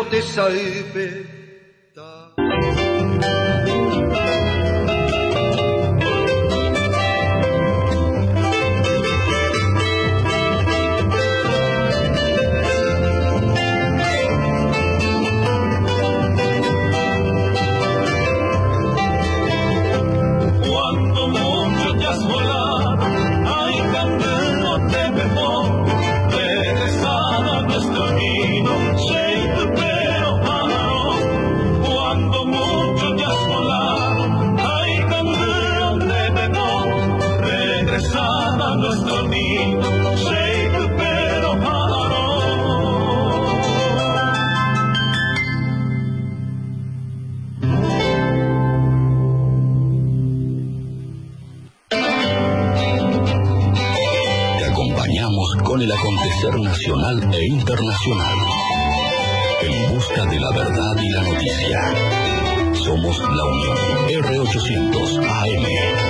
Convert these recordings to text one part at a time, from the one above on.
no te salve. Con el acontecer nacional e internacional, en busca de la verdad y la noticia. Somos La Unión, R800 AM.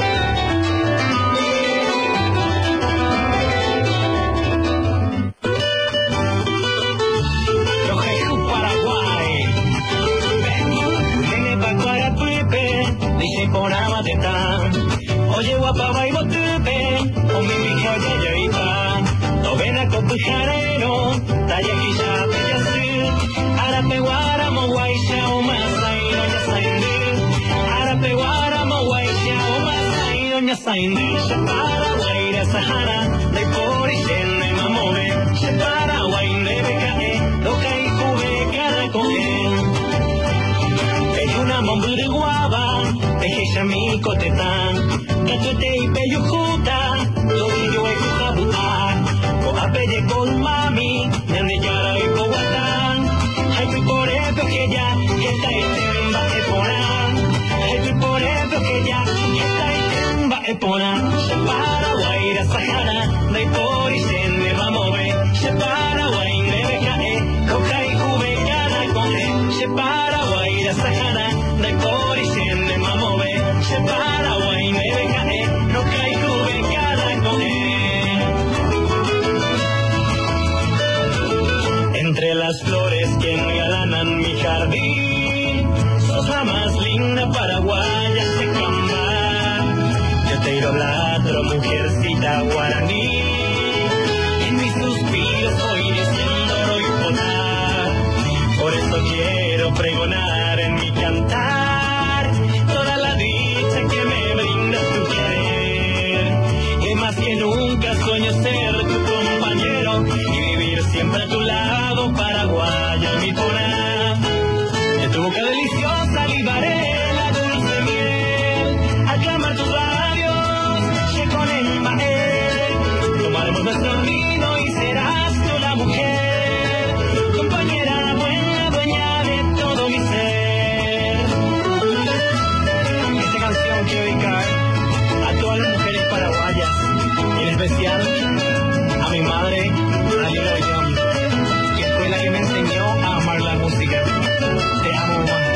Oye guapa vai botupe, o mi mijo ya iba. Novena con pujarero, talla quilla bella su. Arape guaramo guaisha o masai doña saindi. Arape guaramo guaisha o masai doña saindi. Se para guaira sahara, de por y llene mamove. Se para guaire becae, lo que hay cube cara con él. Es una mombure guava, pejeja mi cotetán. Cachete y peyujuta, yo he cujabuta. Apelle con mami, nene yara y coguatán. Hay que por eso que ya está en va a poner. Hay que por eso que ya está en va a poner. Se para guaira sahara, de por y se me va a mover. Se para guaira me cae, coca y juve cada coge. Se para guaira sahara, de por y se me va a mover. Se para guaira me cae, coca y juve cada coge. Entre las flores que engalanan mi jardín, sos la más linda paraguaya de Camba. Yo te idolatro, mujercita guaraní. En mis suspiros voy diciendo y ponar. Por eso quiero pregonar en mi cantar toda la dicha que me brinda tu querer. Y más que nunca sueño ser tu compañero y vivir siempre a tu lado, paraguaya mi pona. De tu boca deliciosa libaré la dulce miel. Al clamar tus labios, che con el mael. Tomaremos nuestro vino y serás tú la mujer. Compañera buena, dueña de todo mi ser. Esta canción quiero dedicar a todas las mujeres paraguayas, y en especial a mi madre, a Lila Young, que fue la que me enseñó a amar la música. Te amo, mamá.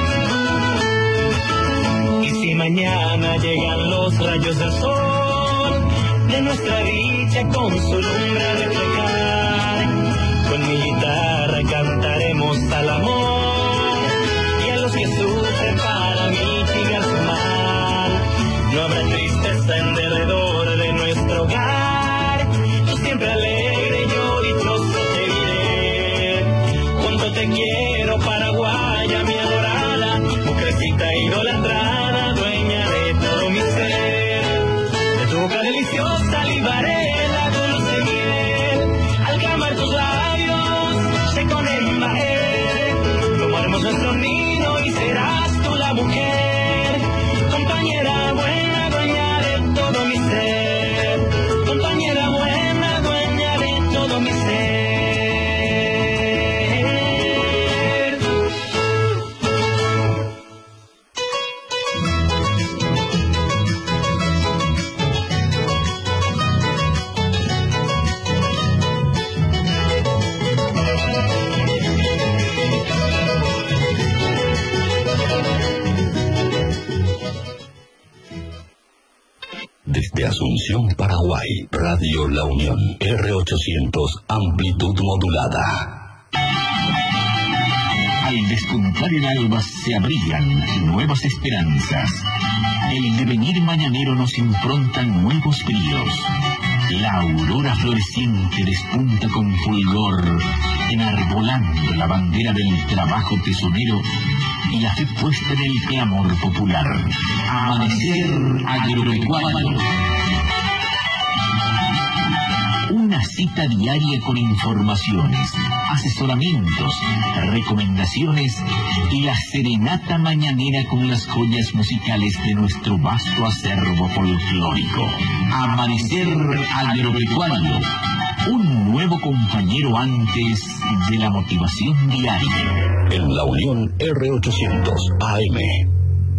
Y si mañana llegan los rayos del sol, de nuestra dicha con su lumbre a reflejar, con mi guitarra cantaremos al amor, y a los que sufren para mitigar su mal. No habrá tristeza en derredor de nuestro hogar. Yo siempre alegre, yo dichoso te diré. Cuánto te quiero, paraguaya, mi adorada, mujercita idolatrada, dueña de todo mi ser. De tu boca deliciosa libaré la dulce miel. Al clamar tus labios, sé con el mael. Tomaremos nuestro nido y serás tú la mujer. Compañera buena, dueña de todo mi ser. Compañera buena, dueña de todo mi ser. Desde Asunción, Paraguay, Radio La Unión, R800, amplitud modulada. despuntar el alba se abrían nuevas esperanzas. El devenir mañanero nos improntan nuevos bríos. La aurora floreciente despunta con fulgor, enarbolando la bandera del trabajo tesonero y la fe puesta en el clamor popular. Amanecer agropecuario. Una cita diaria con informaciones, asesoramientos, recomendaciones y la serenata mañanera con las joyas musicales de nuestro vasto acervo folclórico. Amanecer agropecuario. Un nuevo compañero antes de la motivación diaria. En la Unión R800 AM.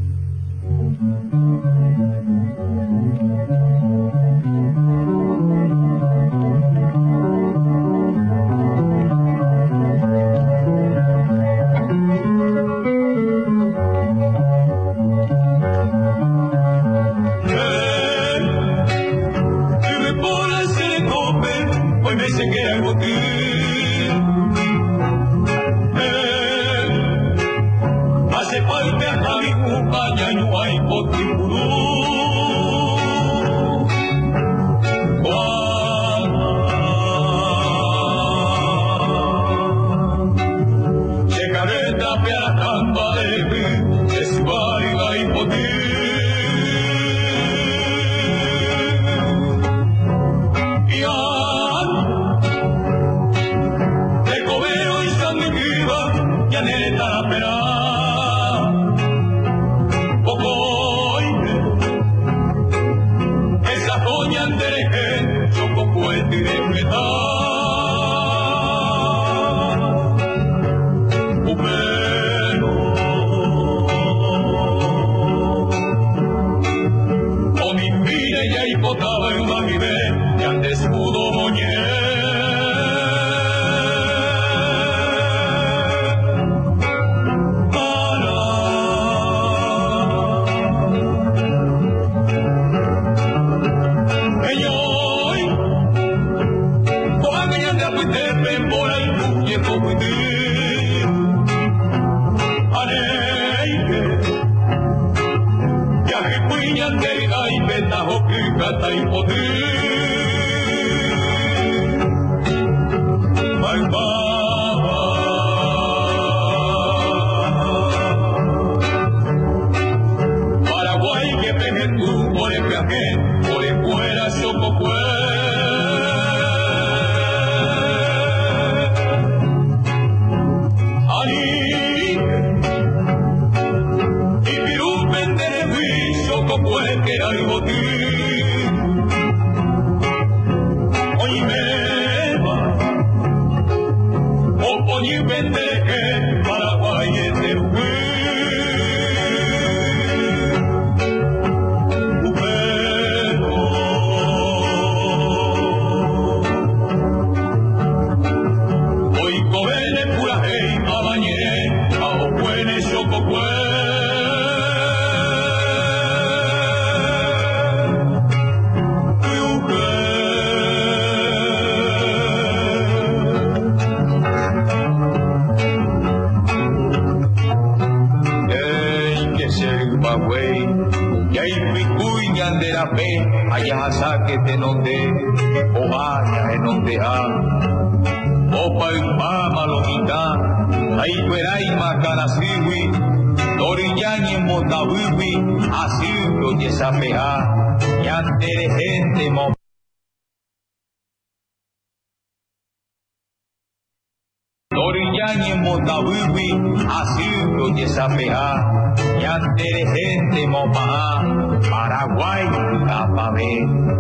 Paraguay, Tapamé.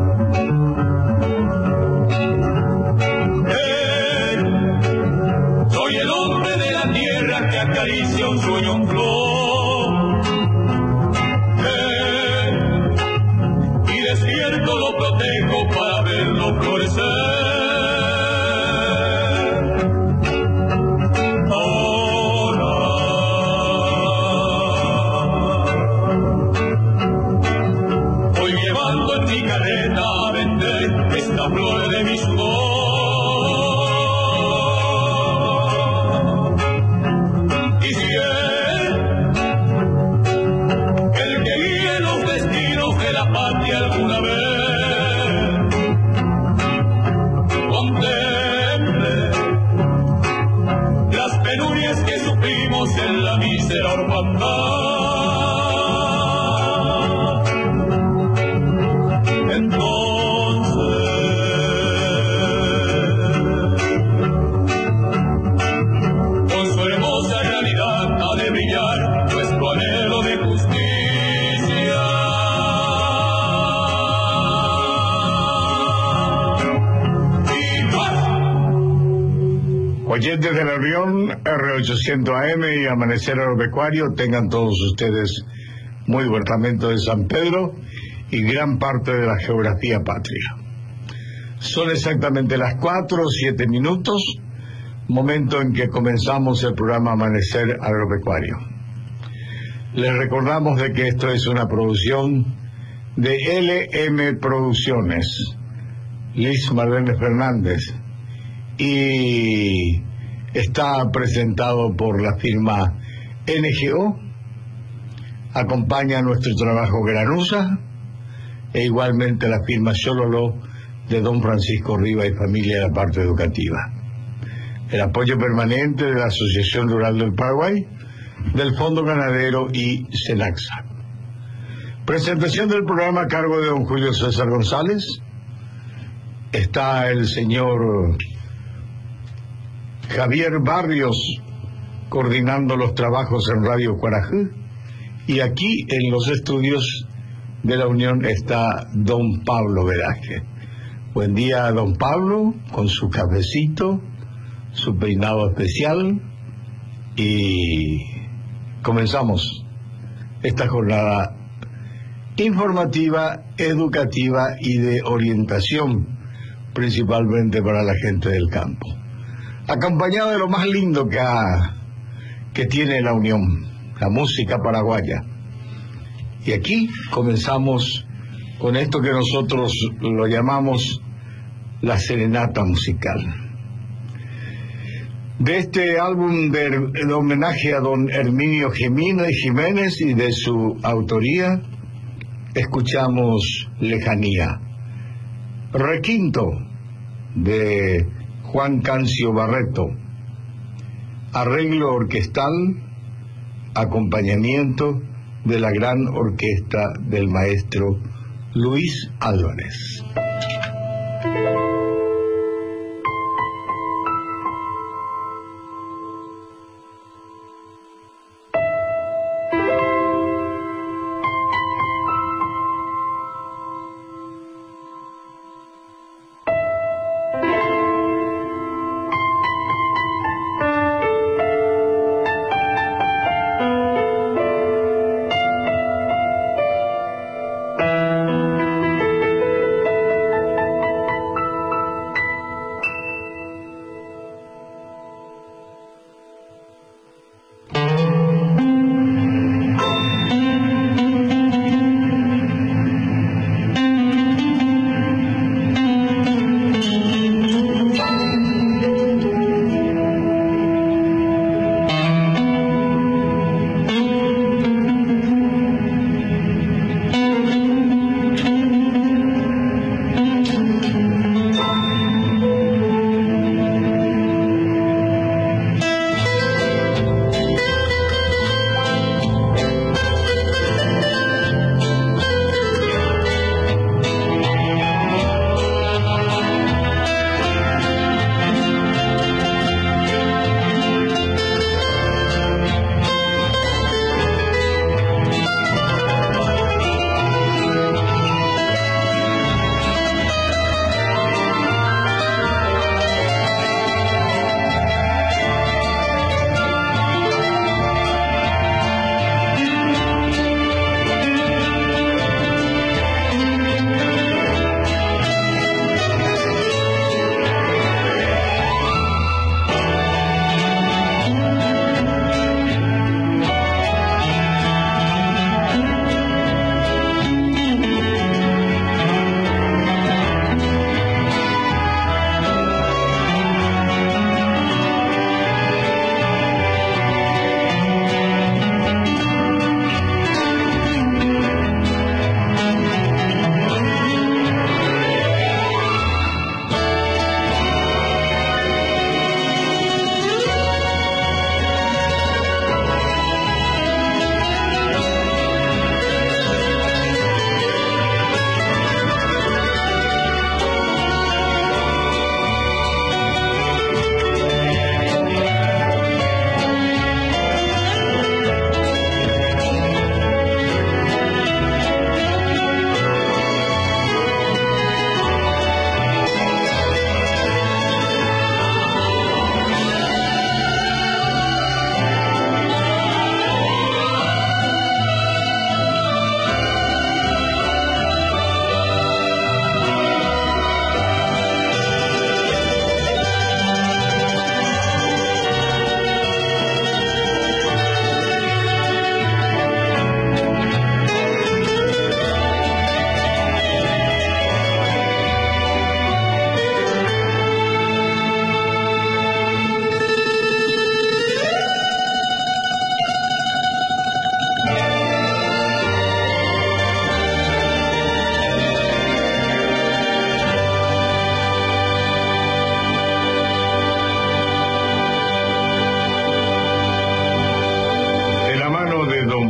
Soy el hombre de la tierra que acaricia un sueño en flor. Y despierto lo protejo para verlo florecer. Esta flor de mi sudor, y si penurias que sufrimos en la mísera orfandad. Oyentes de la Unión, R800 AM y Amanecer Agropecuario, tengan todos ustedes muy buen lamento de San Pedro y gran parte de la geografía patria. Son exactamente las 4:07, momento en que comenzamos el programa Amanecer Agropecuario. Les recordamos de que esto es una producción de LM Producciones, Liz Marlene Fernández, y está presentado por la firma NGO. Acompaña nuestro trabajo Granusa e igualmente la firma Xololó de don Francisco Riva y familia de la parte educativa. El apoyo permanente de la Asociación Rural del Paraguay, del Fondo Ganadero y Senaxa. Presentación del programa a cargo de don Julio César González. Está el señor Javier Barrios coordinando los trabajos en Radio Cuarajú, y aquí en los estudios de la Unión está don Pablo Veraje. Buen día, don Pablo, con su cafecito, su peinado especial, y comenzamos esta jornada informativa, educativa y de orientación, principalmente para la gente del campo, acompañado de lo más lindo que tiene la Unión, la música paraguaya. Y aquí comenzamos con esto que nosotros lo llamamos la serenata musical. De este álbum de homenaje a don Herminio Jiménez y de su autoría, escuchamos Lejanía. Requinto de Juan Cancio Barreto, arreglo orquestal, acompañamiento de la gran orquesta del maestro Luis Álvarez.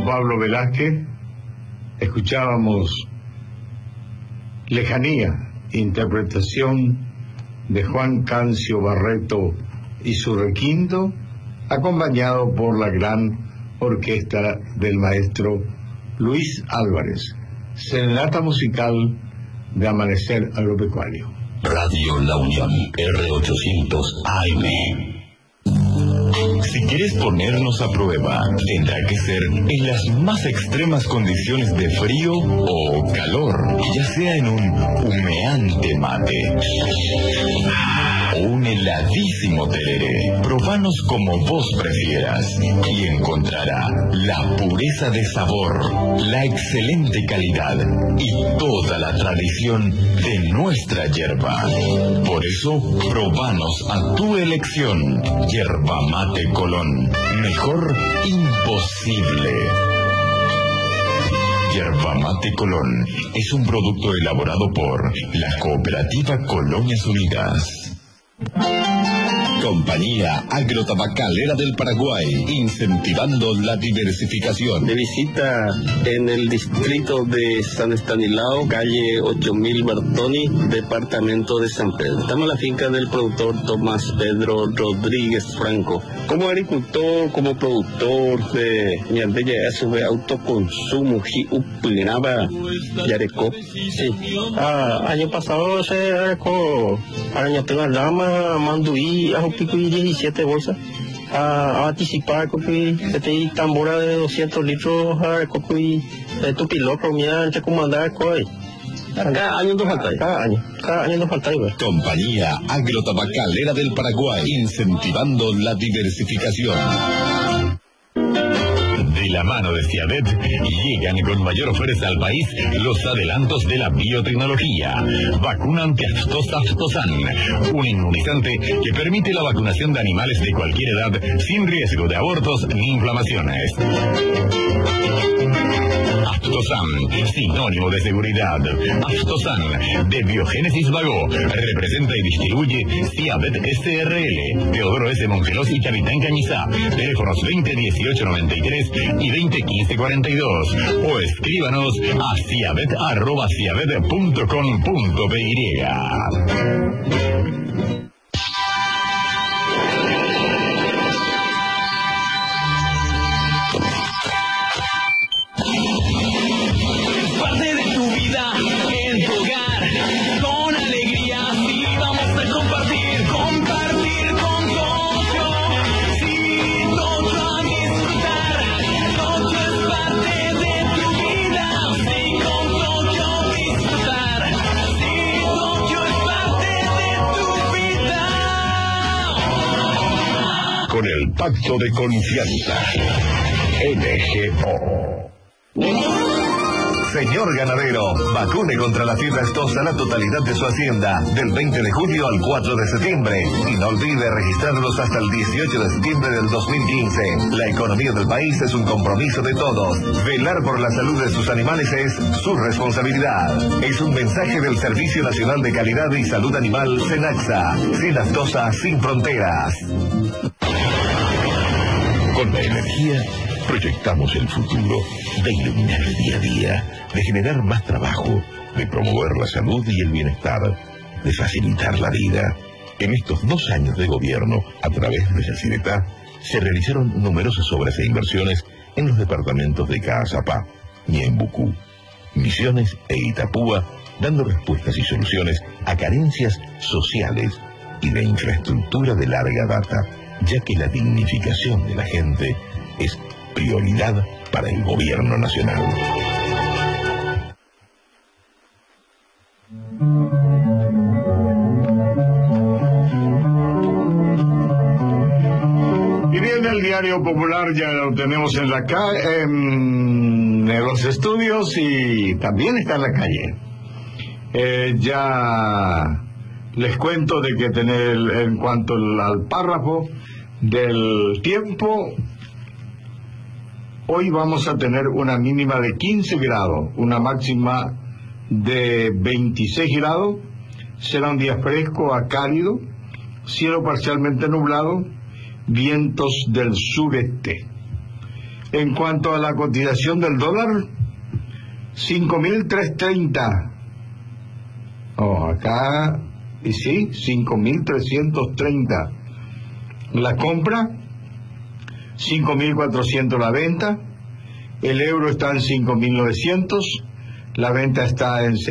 Juan Pablo Velázquez, escuchábamos Lejanía, interpretación de Juan Cancio Barreto y su requinto, acompañado por la gran orquesta del maestro Luis Álvarez. Serenata musical de Amanecer Agropecuario. Radio La Unión, R800 AM. Si quieres ponernos a prueba, tendrá que ser en las más extremas condiciones de frío o calor, ya sea en un humeante mate o un heladísimo tereré. Probanos como vos prefieras y encontrará la pureza de sabor, la excelente calidad y toda la tradición de nuestra yerba. Por eso, probanos a tu elección. Yerba Mate Colón. Mejor imposible. Yerba Mate Colón es un producto elaborado por la Cooperativa Colonias Unidas. Compañía Agrotabacalera del Paraguay, incentivando la diversificación. De visita en el distrito de San Estanislao, calle 8000 Bertoni, departamento de San Pedro. Estamos en la finca del productor Tomás Pedro Rodríguez Franco. Como agricultor, como productor de ñandella de autoconsumo, upinaba Yareco. Sí. Año pasado se arecó Arañatena Lama, Manduí, Picuí 17 bolsas a anticipar que este tambora de 200 litros a cocuy tu piloto mía entre comandar coi cada año nos falta, cada año nos falta. Compañía Agrotabacalera del Paraguay, incentivando la diversificación. De la mano de Ciavet llegan con mayor fuerza al país los adelantos de la biotecnología. Vacuna antiaftosa Aftosan, un inmunizante que permite la vacunación de animales de cualquier edad sin riesgo de abortos ni inflamaciones. Aftosan, sinónimo de seguridad. Aftosan, de Biogénesis Vago, representa y distribuye Ciavet SRL, Teodoro S. Mongelos y Capitán Cañizá. Teléfonos 201893 y 201542. O escríbanos a ciavet@ciavet.com.py. Con el pacto de confianza. NGO. Señor ganadero, vacune contra la fiebre aftosa la totalidad de su hacienda, del 20 de julio al 4 de septiembre. Y no olvide registrarlos hasta el 18 de septiembre del 2015. La economía del país es un compromiso de todos. Velar por la salud de sus animales es su responsabilidad. Es un mensaje del Servicio Nacional de Calidad y Salud Animal, SENAXA. Sin aftosa, sin fronteras. Con la energía proyectamos el futuro de iluminar el día a día, de generar más trabajo, de promover la salud y el bienestar, de facilitar la vida. En estos 2 años de gobierno, a través de Yacyretá, se realizaron numerosas obras e inversiones en los departamentos de Caazapá, Ñembucú, Misiones e Itapúa, dando respuestas y soluciones a carencias sociales y de infraestructura de larga data, ya que la dignificación de la gente es prioridad para el gobierno nacional. Y bien, el Diario Popular ya lo tenemos en la calle, en los estudios, y también está en la calle. Ya les cuento de que en cuanto al párrafo del tiempo, hoy vamos a tener una mínima de 15 grados, una máxima de 26 grados. Será un día fresco a cálido, cielo parcialmente nublado, vientos del sureste. En cuanto a la cotización del dólar, 5.330. Acá, y sí, 5.330 la compra, 5.400 la venta. El euro está en 5.900, la venta está en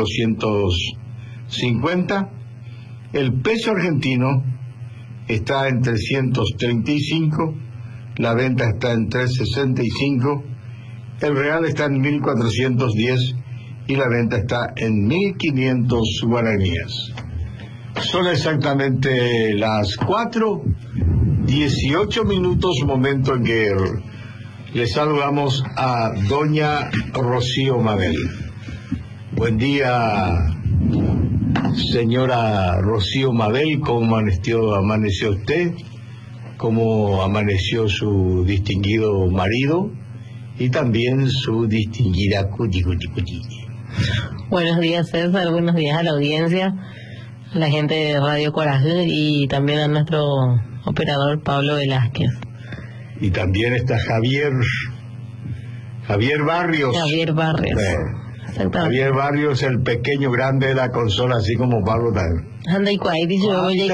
6.250. El peso argentino está en 335, la venta está en 365. El real está en 1.410 y la venta está en 1.500 guaraníes. Son exactamente las 4:18 minutos, momento en que le saludamos a doña Rocío Mabel. Buen día, señora Rocío Mabel. ¿Cómo amaneció usted? ¿Cómo amaneció su distinguido marido? Y también su distinguida cuti. Buenos días, César. Buenos días a la audiencia, a la gente de Radio Coraje y también a nuestro operador Pablo Velázquez. Y también está Javier Barrios. Javier Barrios, el pequeño grande de la consola, así como Pablo también. Anda y cuál, dice yo, ya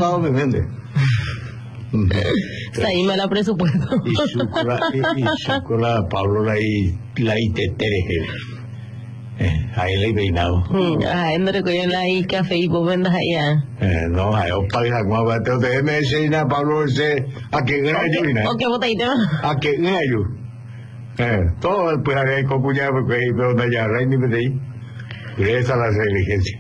ahí me la presupuesto. Y su cola Pablo la itetere. Ahí le he peinado. No recuerdo la y café y vos vendas allá. No, ahí os pagas como abate. Ustedes me dicen a Pablo ese a que gallo. ¿O qué botellito? A que gallo. Todo el pues ahí con cuñado porque ahí pero donde ya reina y me ahí. Esa es la negligencia.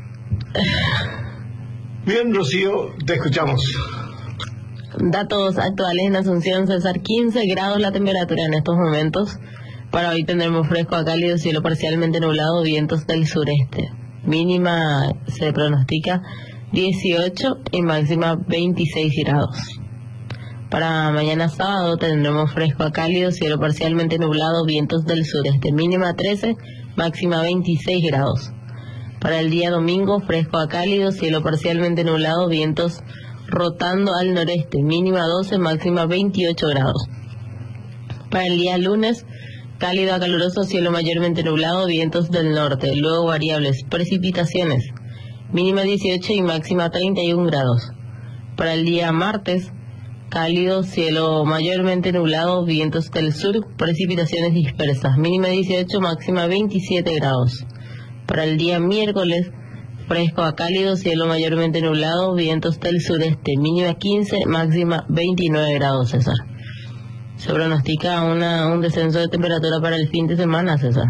Bien, Rocío, te escuchamos. Datos actuales en Asunción, César, 15 grados la temperatura en estos momentos. Para hoy tendremos fresco a cálido, cielo parcialmente nublado, vientos del sureste. Mínima se pronostica 18 y máxima 26 grados. Para mañana sábado tendremos fresco a cálido, cielo parcialmente nublado, vientos del sureste. Mínima 13, máxima 26 grados. Para el día domingo, fresco a cálido, cielo parcialmente nublado, vientos rotando al noreste, mínima 12, máxima 28 grados. Para el día lunes, cálido a caluroso, cielo mayormente nublado, vientos del norte, luego variables, precipitaciones, mínima 18 y máxima 31 grados. Para el día martes, cálido, cielo mayormente nublado, vientos del sur, precipitaciones dispersas, mínima 18, máxima 27 grados. Para el día miércoles, fresco a cálido, cielo mayormente nublado, vientos del sureste, mínima 15, máxima 29 grados, César. Se pronostica un descenso de temperatura para el fin de semana, César.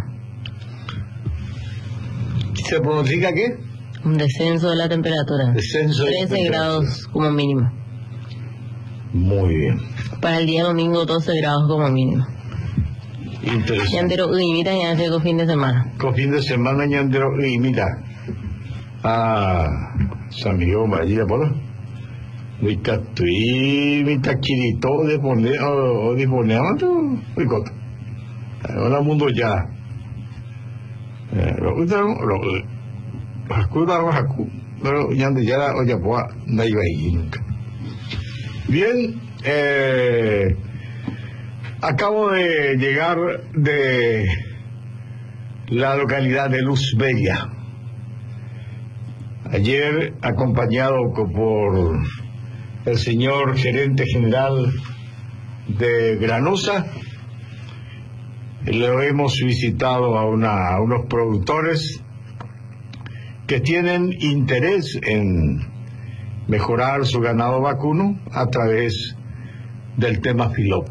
¿Se pronostica qué? Un descenso de la temperatura. Descenso de 13 grados como mínimo. Muy bien. Para el día domingo 12 grados como mínimo. Interesante. Ñandero Uimita ya llegó fin de semana. Con fin de semana Ñandero Uimita. San Miguel María, ¿por? Mita kirito de poner o de poner tú ricota. Ahora mundo ya. Lo pero Ñande ya oye pues no iba ahí nunca. Bien, acabo de llegar de la localidad de Luz Bella. Ayer, acompañado por el señor gerente general de Granusa, lo hemos visitado a unos productores que tienen interés en mejorar su ganado vacuno a través del tema FILOP.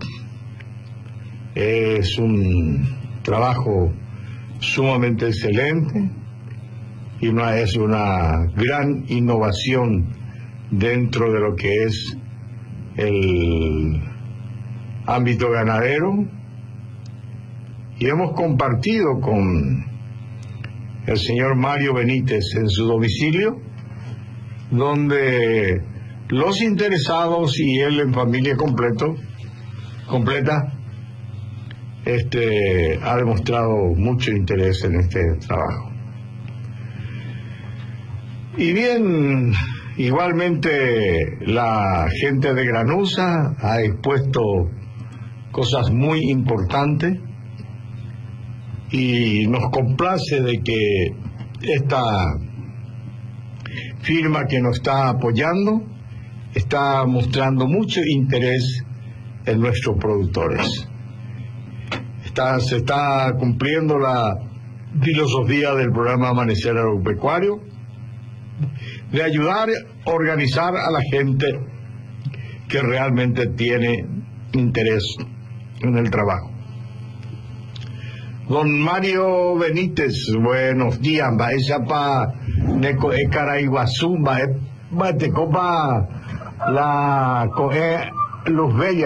Es un trabajo sumamente excelente y es una gran innovación dentro de lo que es el ámbito ganadero, y hemos compartido con el señor Mario Benítez en su domicilio, donde los interesados y él en familia completa ha demostrado mucho interés en este trabajo. Y bien, igualmente la gente de Granusa ha expuesto cosas muy importantes, y nos complace de que esta firma que nos está apoyando está mostrando mucho interés en nuestros productores. Se está cumpliendo la filosofía del programa Amanecer Agropecuario de ayudar a organizar a la gente que realmente tiene interés en el trabajo. Don Mario Benítez, buenos días. Esa pa Neco Caraiguazú, te copa la coge Luz Bella.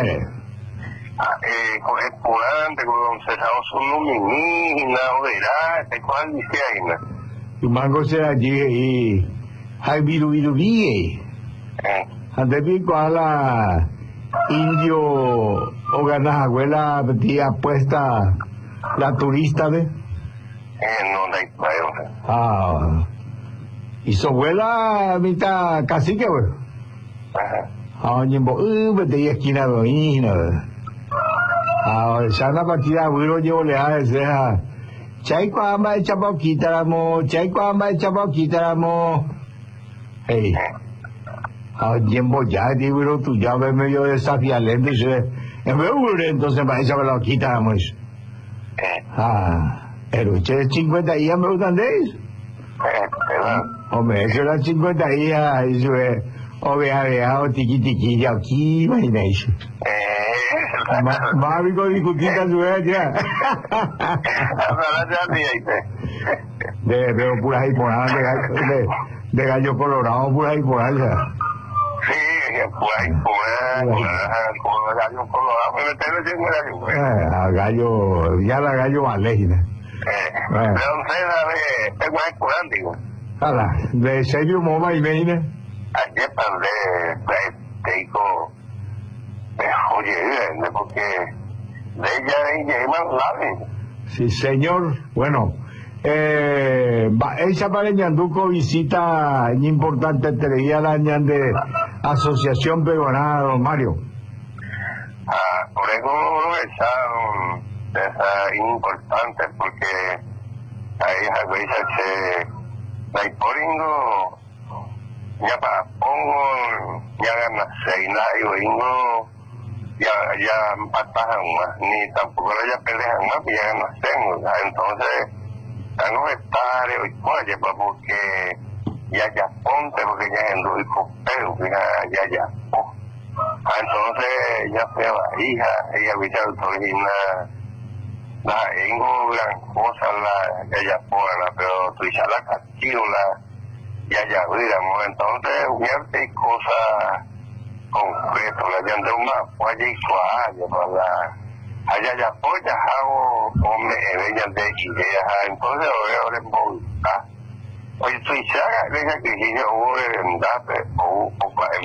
Coge curante, con César Osunumini, Naudera, te cual dice ahí, y mango se allí y hay viruviruví. Antes pico a la indio o ganas abuela tía puesta la turista de no da ah, y su abuela mitad cacique güey. Ni bo de esquina doina sana partida güiro yo le hace chay cuamba echa poquitamo hey tiempo ya digo tú ya ves medio desafiante en vez de entonces para esa lo quitamos pero che 50 días me gustan de eso hombre eso era 50 días eso es oveja tiqui ya aquí imagínese Mami con discutita su ya de pero pura hiponada de gallo colorado pura hiponada gallo ya la gallo valejina de serio moma y veina ayer te digo oye porque de ella es más grave. Sí señor, bueno esa para Ñanduco visita importante teleguía la Ñan de Asociación Peruana, don Mario. Por eso esa importante porque ahí a veces la hiporingo ya para pongo ya ganas seinario ingo ya empatajan más ni tampoco ya pelean más ya ganas tengo entonces están estarios y oye porque ya ponte porque ya en lo pero ya entonces ya fue a la hija ella viste a origina la ingo gran cosa la ya pone pero tú ya la castillo ya digamos entonces hubierte cosas concretas la ya de una puede y suave para allá ya pues ya hago hombre ella de ideas entonces ahora en Bogotá oye tú ya venga que si yo voy en date o para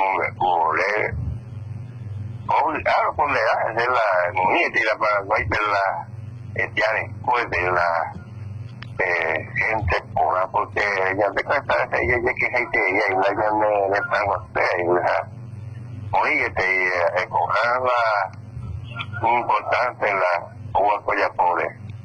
algo con la edad de la muñeca y la Paraguay de la después de la gente pura porque ya te cuenta ella que gente ella y la ya me pago a usted oye te cobraba importante la uva colla pobre.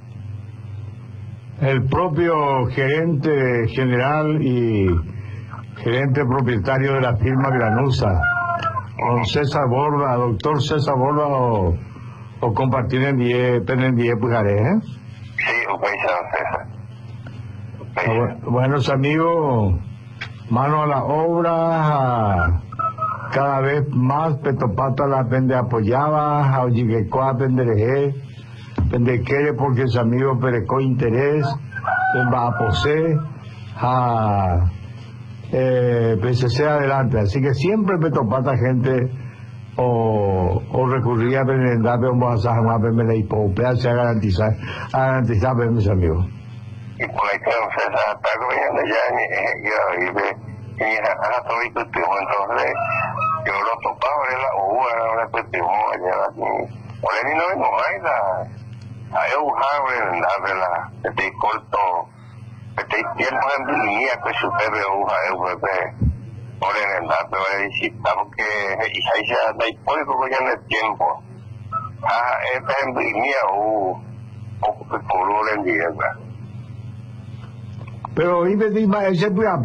El propio gerente general y gerente propietario de la firma Granusa, don César Borda, doctor César Borda o compartir en 10 pujaré, Sí, o César. Buenos amigos, mano a la obra, cada vez más Petopata la pende apoyaba, a Ojigecoa pendereje, pendequere porque sus amigos perecó interés, en Bapose, a PCC adelante, así que siempre Petopata gente o recurría a penendar un boazaje más pemele y popea se a garantizar mis amigos. Y por ahí que César está comiendo ya y a todo y entonces yo lo topaba en la uva ahora cultivó allá aquí por ahí no vengo hay un jable en la este corto este tiempo en línea que su bebé uva por en el dato porque y ahí se da y por ya en el tiempo Pero y me ese puya.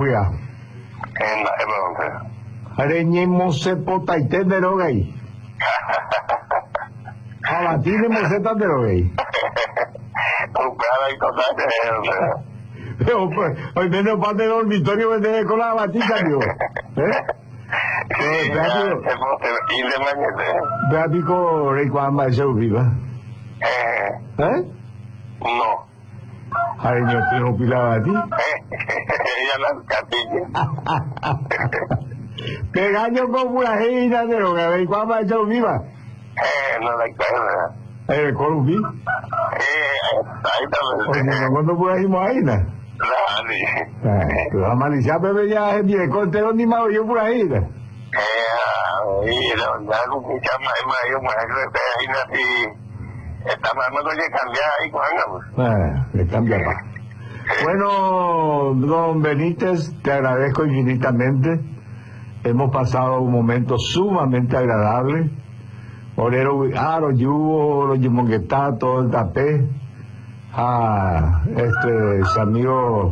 Areñemos se pota y te de gay. Abatiremos se tan de gay. Pero pues, hoy menos parte del dormitorio me tenés con la batita, tío. Beatico Recuamba ese viva. No. Areño tengo pilaba a ti. Ella la capilla. Pegaño con una gina de lo que Recuamba ese viva. No la cae. ¿El Columbi? Exactamente. ¿Cuándo pudimos ahí, no? La malicia bebé ya es bien, cortero ni más yo por ahí. Ya con mucha más está más que cambiar ahí con le cambiará. Bueno, don Benítez, te agradezco infinitamente. Hemos pasado un momento sumamente agradable. Orero, los yugos, los yumonguetá, todo el tapé. Ese amigo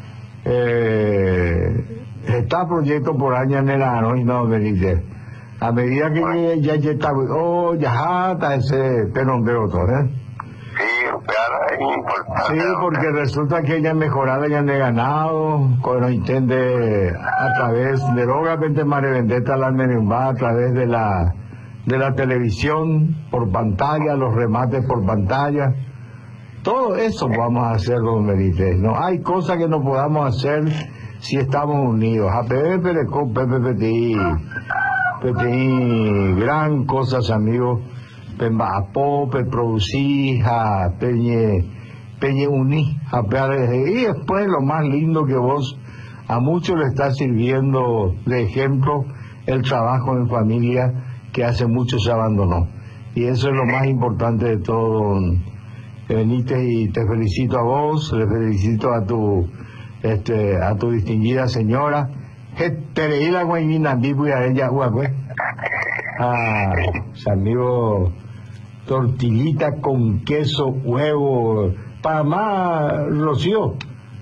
está proyecto por año en el ano y no me dice a medida que ya está ya está ese tenón de otro sí, porque resulta que ella mejorada ya han ganado con los intende a través de logamente Mare Vendetta la Menumba a través de la televisión por pantalla, los remates por pantalla. Todo eso vamos a hacer, don Benítez. No hay cosa que no podamos hacer si estamos unidos. A Pepe gran cosas, amigos. Pembapo, producir, peñe uní, y después lo más lindo que vos a muchos le está sirviendo de ejemplo el trabajo en familia que hace mucho se abandonó. Y eso es lo más importante de todo, don Benítez, y te felicito a vos, le felicito a tu distinguida señora, su amigo, tortillita con queso, huevo, para más Rocío,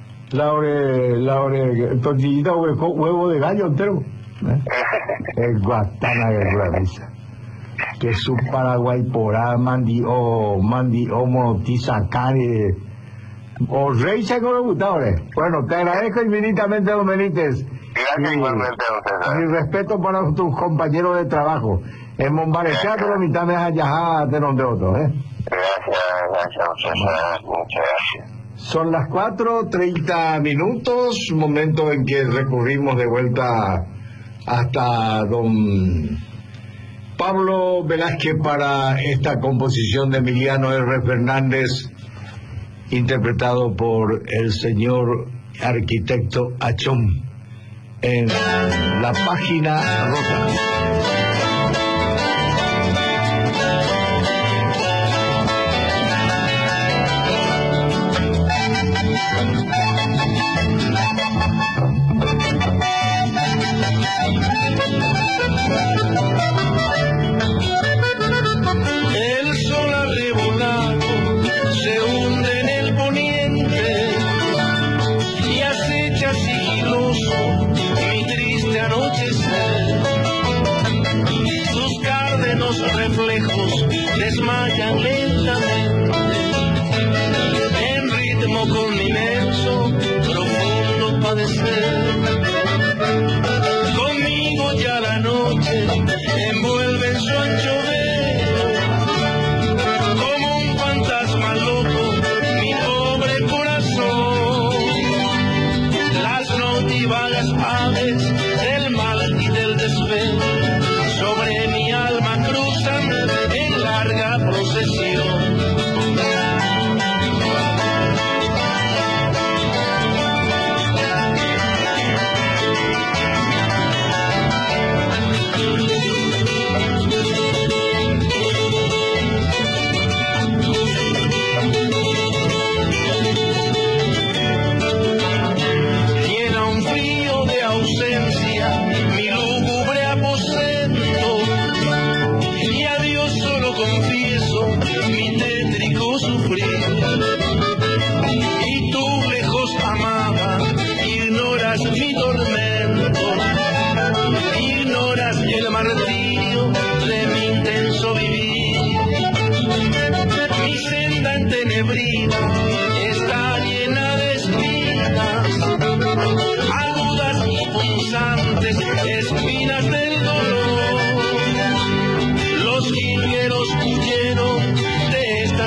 tortillita huevo de gallo entero, es guatana de la risa. Que su Paraguay porá, mandi o monotizacane, o rey se me gusta, Bueno, te agradezco infinitamente, don Benítez. Gracias igualmente, don César. Mi respeto para tus compañeros de trabajo. En Mombarecá, pero mitad me hallajá de donde otro, Gracias, don César. Muchas gracias. Son las 4:30, momento en que recurrimos de vuelta hasta don Pablo Velázquez para esta composición de Emiliano R. Fernández, interpretado por el señor arquitecto Achón, en La Página Rota. Desmayan lentamente en ritmo con inmenso, profundo padecer. Conmigo ya la noche envuelve en su ancho velo, como un fantasma loco mi pobre corazón. Las notivagas aves del mal y del desvelo sobre mi alma cruzan en larga procesión.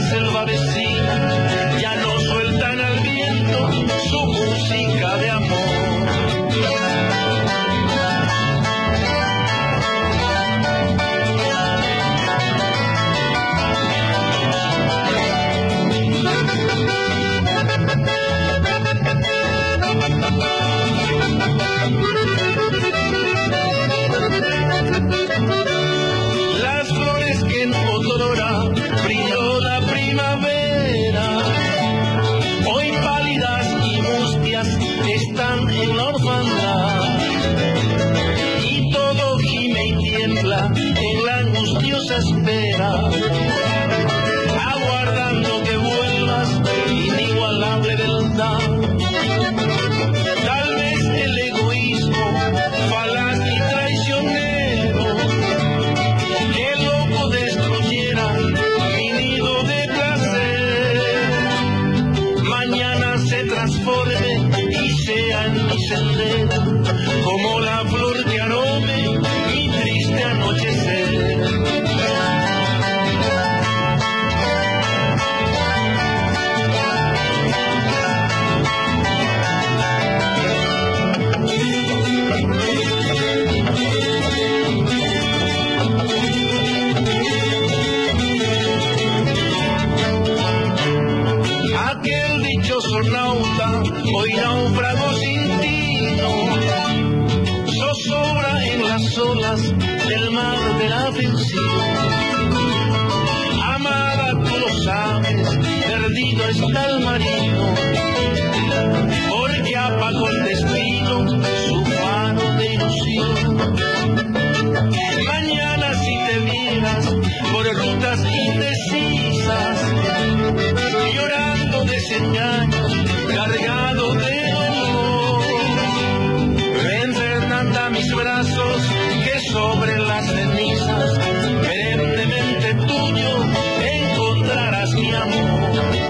selva vecina, ya no sueltan al viento su música de amor. Las flores que en otrora brilló la primavera, hoy pálidas y mustias están en la orfandad, y todo gime y tiembla en la angustiosa espera, aguardando que vuelvas, inigualable beldad. Tal vez el egoísmo falaz y traicionero que loco destruyera mi nido de placer, mañana se transforme y sea en mi sendero como la flor que arome mi triste anochecer. Aquel dichoso nauta hoy naufragó sin tino, zozobra en las olas del mar de la aflicción. Amada, tú lo sabes, perdido está el marino, porque apagó el destino su faro de ilusión. Mañana si te vieras por rutas indecisas, llorando desengaños, cargado de dolor, ven Fernanda mis brazos que sobre las cenizas, perennemente tuyo, encontrarás mi amor.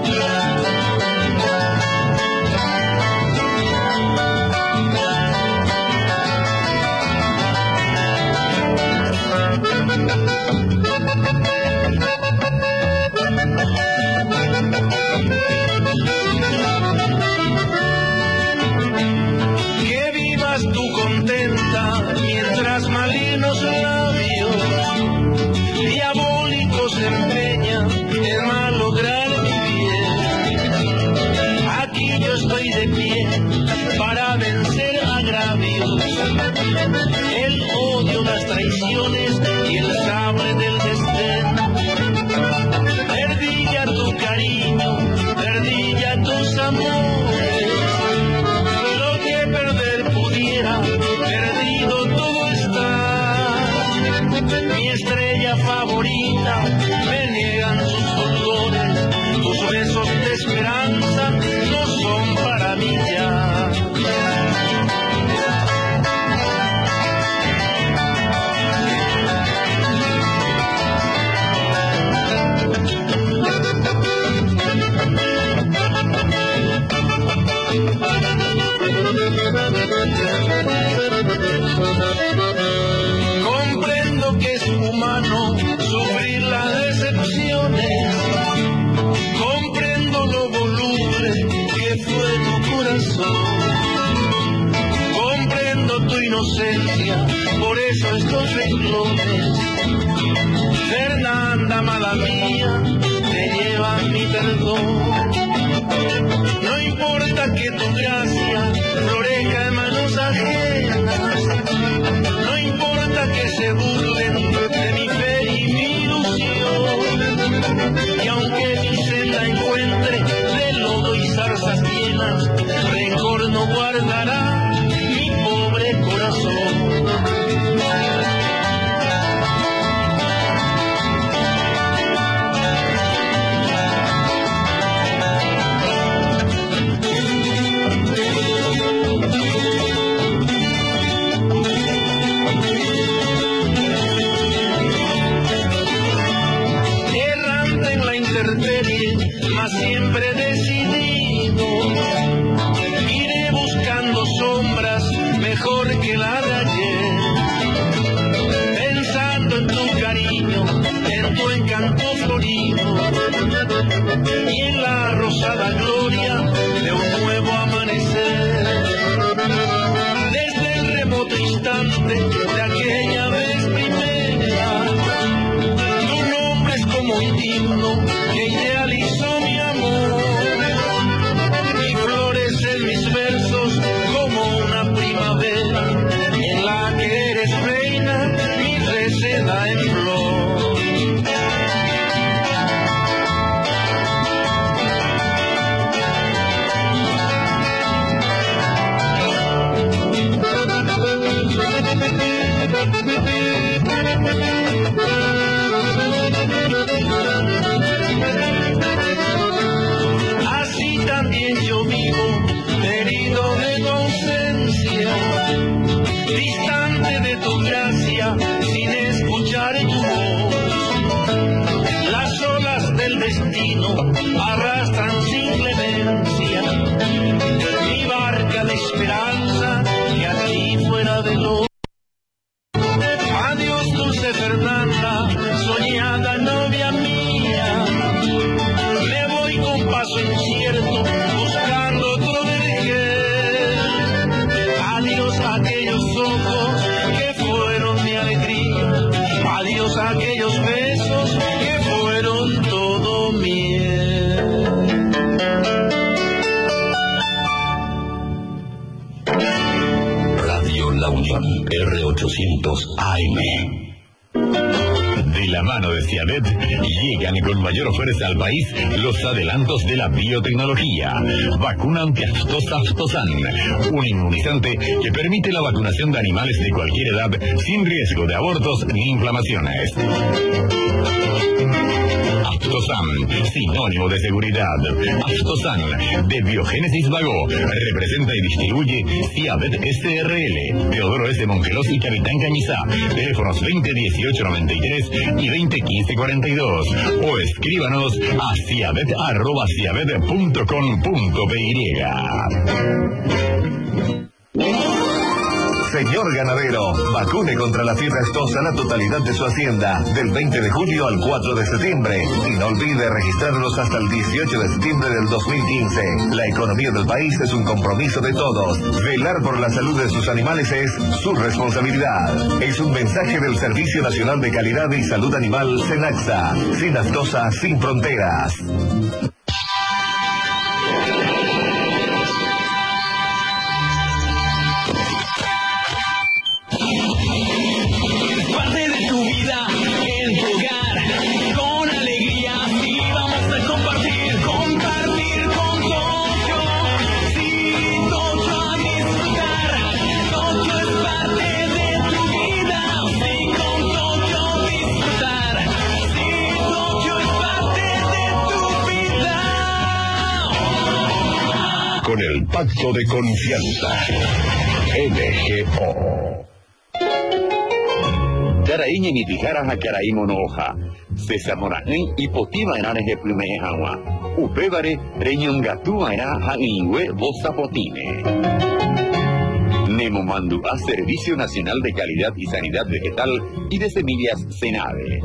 Que vivas tú contenta mientras malignos labios diabólicos se empeñan en malograr mi bien. Aquí yo estoy de pie para vencer agravios, el odio, las traiciones y el sable del desdén. Perdí ya tu cariño, perdí ya tus amores, lo que perder pudiera, perdido todo está. Mi estrella favorita, me niegan sus dolores, tus besos de esperanza no son para mí ya. Comprendo que es humano sufrir las decepciones, comprendo lo voluble que fue tu corazón, comprendo tu inocencia, por eso estos renglones. Fernanda, amada mía, te llevan mi perdón. No importa que tu gracia florezca en manos ajenas, no importa que se burlen de mi fe y mi ilusión, y aunque mi senda encuentre de lodo y zarzas llenas, rencor no guardará mi pobre corazón. Mas siempre decidido, iré buscando sombras mejor que la de ayer, pensando en tu cariño, en tu encanto florido. y en la rosada gloria de un nuevo amanecer. Desde el remoto instante de aquella vez primera, tu nombre es como un himno que idealizó mi amor, y florecen mis versos como una primavera en la que eres reina, mi receda en flor. Así también yo vivo, herido de tu ausencia, distante de tu gracia, sin escuchar tu voz. Las olas del destino arrastran sin clemencia mi barca de esperanza que aquí fuera de luz. Adiós, dulce Fernanda, soñada novia mía, me voy con paso incierto buscando otro vergel. Adiós a aquellos ojos que fueron mi alegría, adiós a aquellos besos que fueron todo miel. Radio La Unión, R800 AM. De la mano de Ciavet llegan con mayor fuerza al país los adelantos de la biotecnología. Vacuna antiaftosa Aftosan, un inmunizante que permite la vacunación de animales de cualquier edad sin riesgo de abortos ni inflamaciones. Aftosan, sinónimo de seguridad. Aftosan, de Biogénesis Vago, representa y distribuye Ciavet SRL, Teodoro S. Mongelos y Capitán Cañizá. Teléfonos 2018-93 y 2015-42. O escríbanos a ciavet@ciavet.com.py. Señor ganadero, vacune contra la fiebre aftosa la totalidad de su hacienda, del 20 de julio al 4 de septiembre. Y no olvide registrarlos hasta el 18 de septiembre del 2015. La economía del país es un compromiso de todos. Velar por la salud de sus animales es su responsabilidad. Es un mensaje del Servicio Nacional de Calidad y Salud Animal, SENAXA. Sin aftosa, sin fronteras. Con el pacto de confianza. NGO. Yaraíñe ni tijaras a Caraí monoja. Sesamorane y potiva en ares de plume agua. Upébare, reñón gatú era a ingüe bosa potine. Nemomandu a Servicio Nacional de Calidad y Sanidad Vegetal y de Semillas Senade.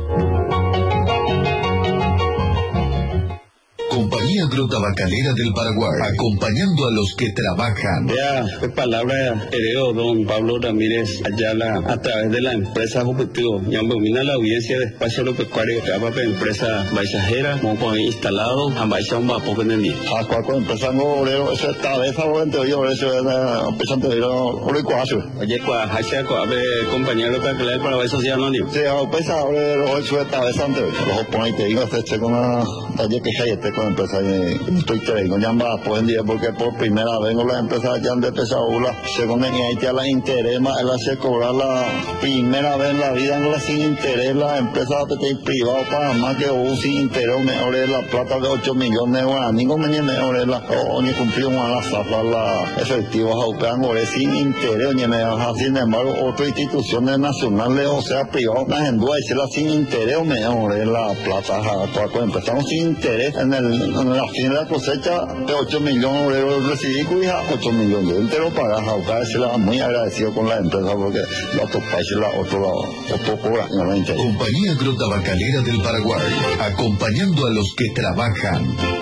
Compañía Agrotabacalera del Paraguay, acompañando a los que trabajan. Ya, palabra heredó don Pablo Ramírez Ayala a través de la empresa Objetivo. Ya domina la audiencia de espacio agropecuario que va para empresa baixajera, como instalado, a baixa un vapo en el día. A cualquier empresa obrero, eso está de favorente, yo eso es empezando a ir a Uricuacio. Oye, cuajacha, compañía agropecuaria del Paraguay Social Anónimo. Sí, a empresa obrero, eso está de santo. Los oponentes, yo estoy con una taller que hay, con empresa estoy creyendo ya va pues en día porque por primera vez las empresas ya han empezado según en Haití la interés más él hace cobrar la primera vez en la vida no la sin interés la empresa privada para más que sin interés mejor es la plata de 8 millones de guaraníes como mejor es la ni cumplió una la zafra la efectiva jaupean sin interés sin embargo otras instituciones nacionales o sea privadas las enduas y la sin interés mejor es la plata empezamos sin interés en el en la fin de la cosecha de 8 millones de euros recibí, cuija 8 millones de euros. Entero pagas, acá se la muy agradecido con la empresa porque los otros países, otro cobran. Compañía Agrotabacalera del Paraguay, acompañando a los que trabajan.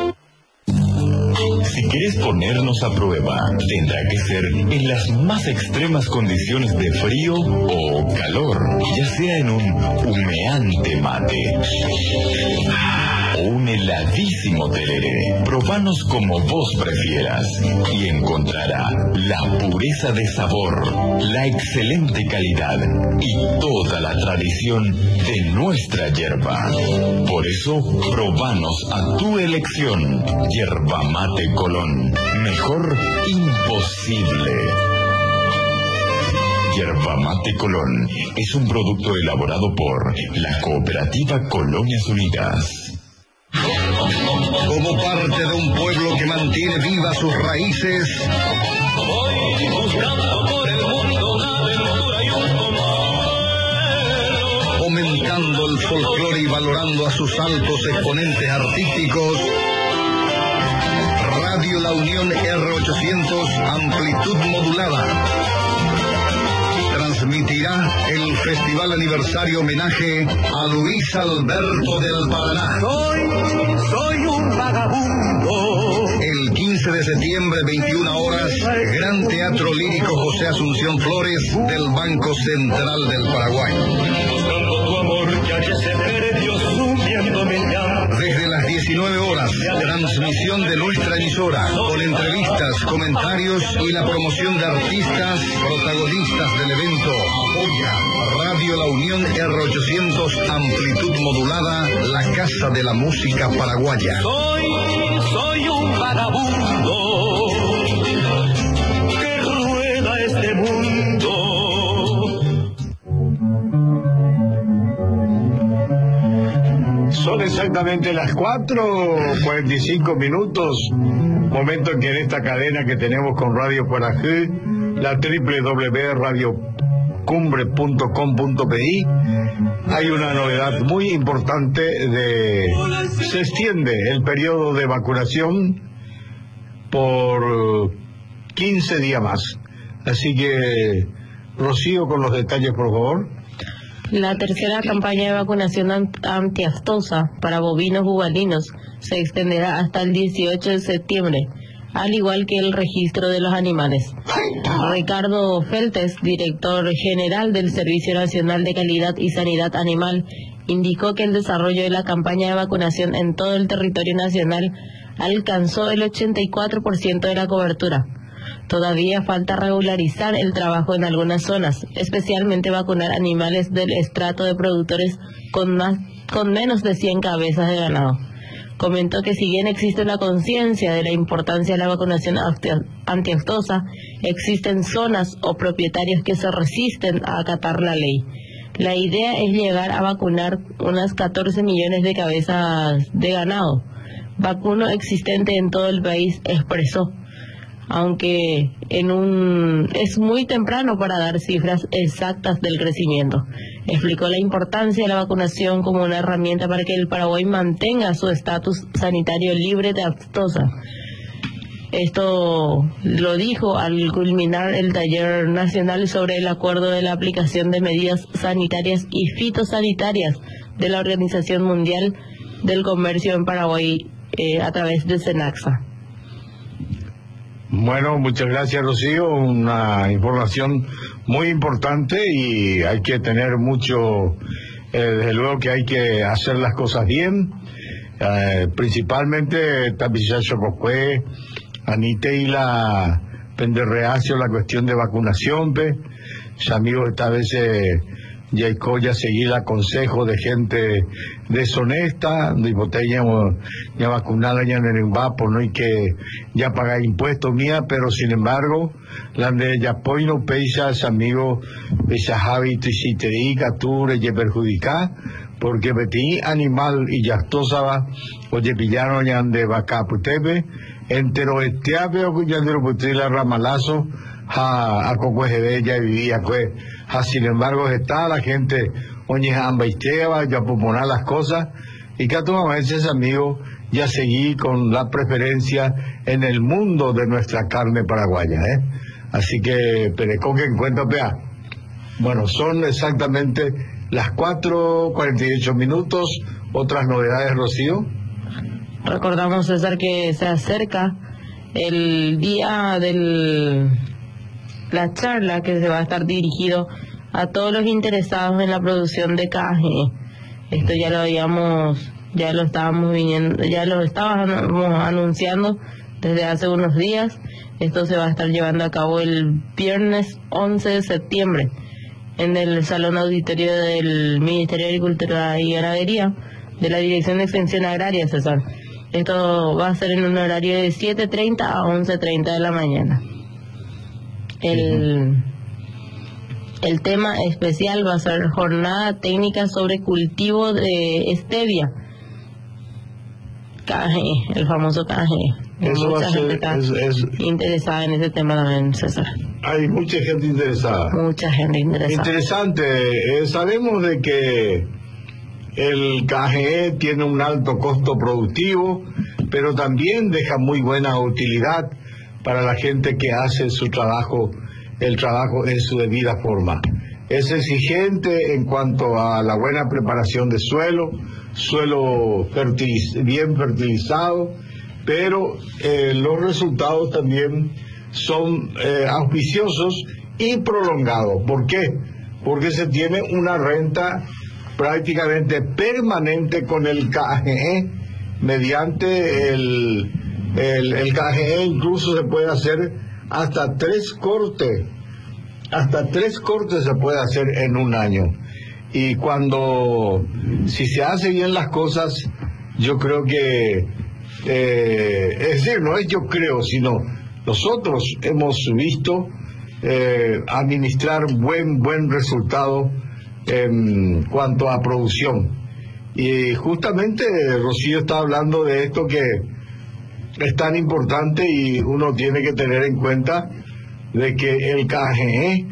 Si quieres ponernos a prueba, tendrá que ser en las más extremas condiciones de frío o calor, ya sea en un humeante mate o un heladísimo tereré. Probanos como vos prefieras y encontrará la pureza de sabor, la excelente calidad y toda la tradición de nuestra yerba. Por eso, probanos a tu elección. Yerba Mate Colón. Mejor imposible. Yerba Mate Colón es un producto elaborado por la Cooperativa Colonias Unidas. Como parte de un pueblo que mantiene vivas sus raíces, voy buscando por el mundo una aventura y un consuelo. Fomentando el folclore y valorando a sus altos exponentes artísticos, Radio La Unión R800 amplitud modulada transmitirá el Festival Aniversario Homenaje a Luis Alberto del Paraná. Soy un vagabundo. El 15 de septiembre, 21 horas, Gran Teatro Lírico José Asunción Flores del Banco Central del Paraguay. Buscando tu amor que ayer se perdió subiéndome ya. Desde las 19 horas, transmisión de nuestra emisora, con entrevistas, comentarios y la promoción de artistas, protagonistas del evento. Apoya Radio La Unión R800 amplitud modulada, la casa de la música paraguaya. Soy un vagabundo que rueda este mundo. Son exactamente las 4:45 minutos, momento en que en esta cadena que tenemos con Radio Coraje, la www.radiocumbre.com.pi, hay una novedad muy importante. Se extiende el periodo de vacunación por 15 días más. Así que, Rocío, con los detalles, por favor. La tercera campaña de vacunación antiaftosa para bovinos bubalinos se extenderá hasta el 18 de septiembre, al igual que el registro de los animales. Ricardo Feltes, director general del Servicio Nacional de Calidad y Sanidad Animal, indicó que el desarrollo de la campaña de vacunación en todo el territorio nacional alcanzó el 84% de la cobertura. Todavía falta regularizar el trabajo en algunas zonas, especialmente vacunar animales del estrato de productores con menos de 100 cabezas de ganado. Comentó que si bien existe una conciencia de la importancia de la vacunación antiaftosa, existen zonas o propietarios que se resisten a acatar la ley. La idea es llegar a vacunar unas 14 millones de cabezas de ganado, vacuno existente en todo el país, expresó. Aunque es muy temprano para dar cifras exactas del crecimiento. Explicó la importancia de la vacunación como una herramienta para que el Paraguay mantenga su estatus sanitario libre de aftosa. Esto lo dijo al culminar el taller nacional sobre el acuerdo de la aplicación de medidas sanitarias y fitosanitarias de la Organización Mundial del Comercio en Paraguay a través de SENACSA. Bueno, muchas gracias, Rocío. Una información muy importante y hay que tener mucho, desde luego que hay que hacer las cosas bien, principalmente Tapizacho Coscue, Anite y la Penderreacio, la cuestión de vacunación, amigos, esta vez ya seguir el consejo de gente deshonesta, de botella ya vacunada ya en el vapo, no hay que ya pagar impuestos mía, pero sin embargo, la de ya no peisas amigos, peisas hábitos y si te diga tú le perjudicar, porque betí animal y ya tosaba, oye pillaron ya de vaca putebe, entero esteabe o ya de lo putila ramalazo, a Cocuejebe ya vivía pues. Sin embargo está la gente oye amba y ya proponer las cosas y que a veces amigos y a seguir con la preferencia en el mundo de nuestra carne paraguaya, Así que, Pereco, que encuentra PA. Bueno, son exactamente las 4:48. Otras novedades, Rocío. Recordamos, César, que se acerca el día de la charla que se va a estar dirigido a todos los interesados en la producción de KGE. Esto ya lo estábamos anunciando desde hace unos días. Esto se va a estar llevando a cabo el viernes 11 de septiembre en el Salón Auditorio del Ministerio de Agricultura y Ganadería de la Dirección de Extensión Agraria, César. Esto va a ser en un horario de 7:30 a 11:30 de la mañana. El tema especial va a ser jornada técnica sobre cultivo de stevia. KGE, el famoso KGE. Mucha gente está interesada en ese tema también, César. Hay mucha gente interesada. Mucha gente interesada. Interesante. Sabemos de que el KGE tiene un alto costo productivo, pero también deja muy buena utilidad para la gente que hace su trabajo, el trabajo en su debida forma. Es exigente en cuanto a la buena preparación de suelo bien fertilizado, pero los resultados también son auspiciosos y prolongados. ¿Por qué? Porque se tiene una renta prácticamente permanente con el KGE. Mediante el KGE incluso se puede hacer hasta 3 cortes. Hasta 3 cortes se puede hacer en un año. Y si se hace bien las cosas, yo creo que, es decir, no es yo creo, sino nosotros hemos visto administrar buen resultado en cuanto a producción. Y justamente Rocío está hablando de esto que es tan importante, y uno tiene que tener en cuenta de que el KGE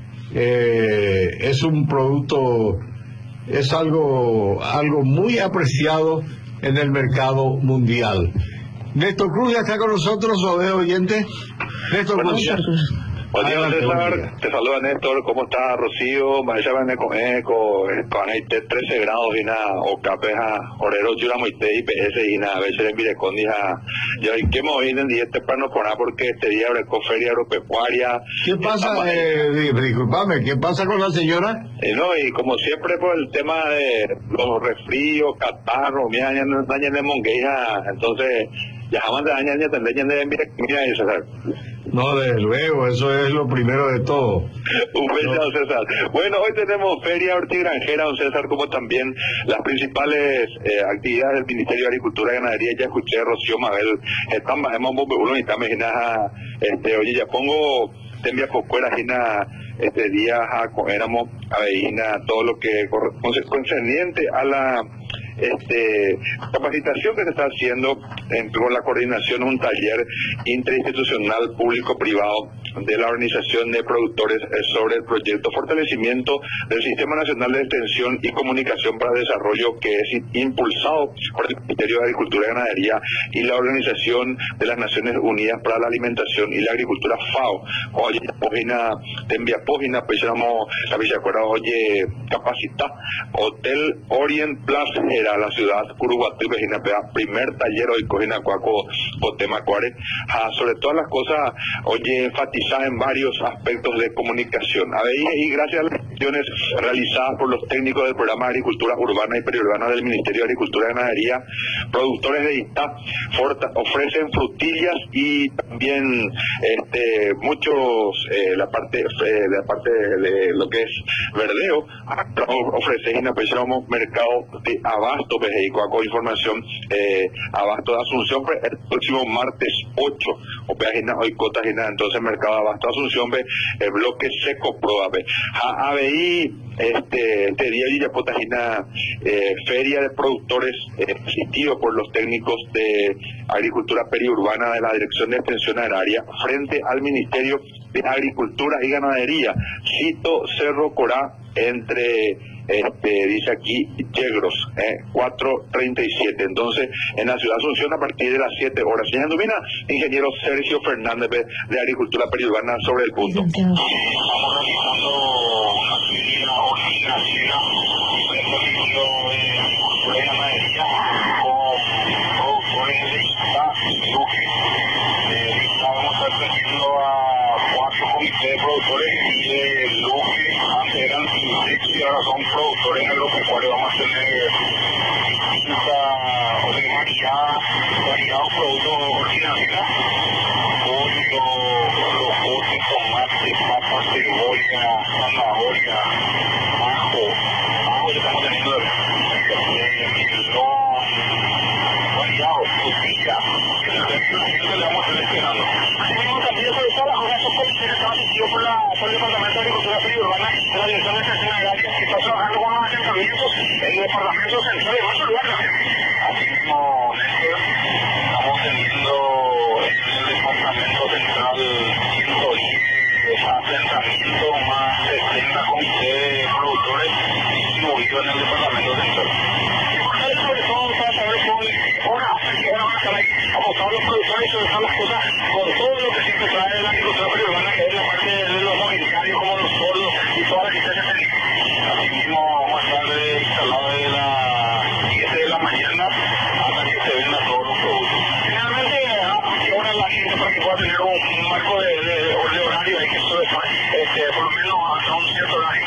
es un producto, es algo muy apreciado en el mercado mundial. Néstor Cruz ya está con nosotros, ¿o de oyente? Néstor Cruz. Buen día, César. Te saluda Néstor. ¿Cómo está, Rocío? Mañana con 13 grados y nada, o capeja, orero, chula, moite, IPS y nada, a veces en Virecondi, ya hay que mover en día temprano por nada, porque este día habrá feria agropecuaria. ¿Qué pasa? Disculpame, ¿qué pasa con la señora? No, y como siempre, por el tema de los resfríos, catarro, dañan de mongueja, entonces, ya jamás dañan de mira, César. No, desde luego, eso es lo primero de todo. Un beso, don César. Bueno, hoy tenemos Feria Hortigranjera, don César, como también las principales actividades del Ministerio de Agricultura y Ganadería. Ya escuché Rocío Mabel, oye, ya pongo, te envía pocuera, este día, éramos, todo lo que concerniente a la capacitación que se está haciendo con la coordinación, un taller interinstitucional público-privado de la Organización de Productores sobre el proyecto Fortalecimiento del Sistema Nacional de Extensión y Comunicación para el Desarrollo, que es impulsado por el Ministerio de Agricultura y Ganadería y la Organización de las Naciones Unidas para la Alimentación y la Agricultura, FAO. Oye, te envía página, pues llamamos la Villacuera, oye, capacita Hotel Orient Plaza, era la ciudad Curuguatí, primer taller hoy cogina cuaco potemacuare, sobre todas las cosas, oye, enfatizar en varios aspectos de comunicación. Y gracias a las gestiones realizadas por los técnicos del programa de Agricultura Urbana y Periurbana del Ministerio de Agricultura y Ganadería, productores de ISTA ofrecen frutillas y también muchos la parte de lo que es verdeo, ofrecen mercado de abasto, con información abasto de Asunción el próximo martes 8, o hoy cotas, entonces mercado de abasto de Asunción, el bloque seco probabe. Este día ya potagina feria de productores asistido por los técnicos de agricultura periurbana de la Dirección de Extensión Agraria frente al Ministerio de Agricultura y Ganadería, Cito Cerro Corá, entre dice aquí Yegros, 4:37. Entonces, en la ciudad de Asunción a partir de las 7 horas. Señor Anduvina, ingeniero Sergio Fernández de Agricultura Periurbana sobre el punto. Estamos realizando una actividad financiera de servicio de ganadería con productores de Ita y Luque. Vamos a estar atendiendo a 4 comités de productores y de Luque, antes eran 6 y ahora son productores agropecuarios. Vamos a tener variados productos financieros, pollo, locote, tomate, papas, cebolla, zanahoria, ajo que estamos teniendo melón, variados, frutilla, que le vamos seleccionando. Tenemos también sobre todas las horas esos comités que están asistidos por el Departamento de Agricultura Periurbana de la Dirección de Extensión Agraria, que está trabajando con los asentamientos en el Departamento Central de muchos lugares. Así mismo, Néstor, estamos teniendo en el Departamento Central 110 asentamientos, más 70 comités de productores distribuidos en el Departamento Central. Importante sobre todo para saber ahora van a estar ahí apostados los productores y sobre todas las cosas con todo lo que siempre trae la agricultura periurbana, que es la parte de los mobiliarios como los solos y toda la asistencia técnica. Así mismo vamos a estar instalados de las 7 de la mañana hasta que se vendan todos los productos. Generalmente, ahora la gente para que pueda tener un marco de horario, hay que por lo menos hasta un cierto horario,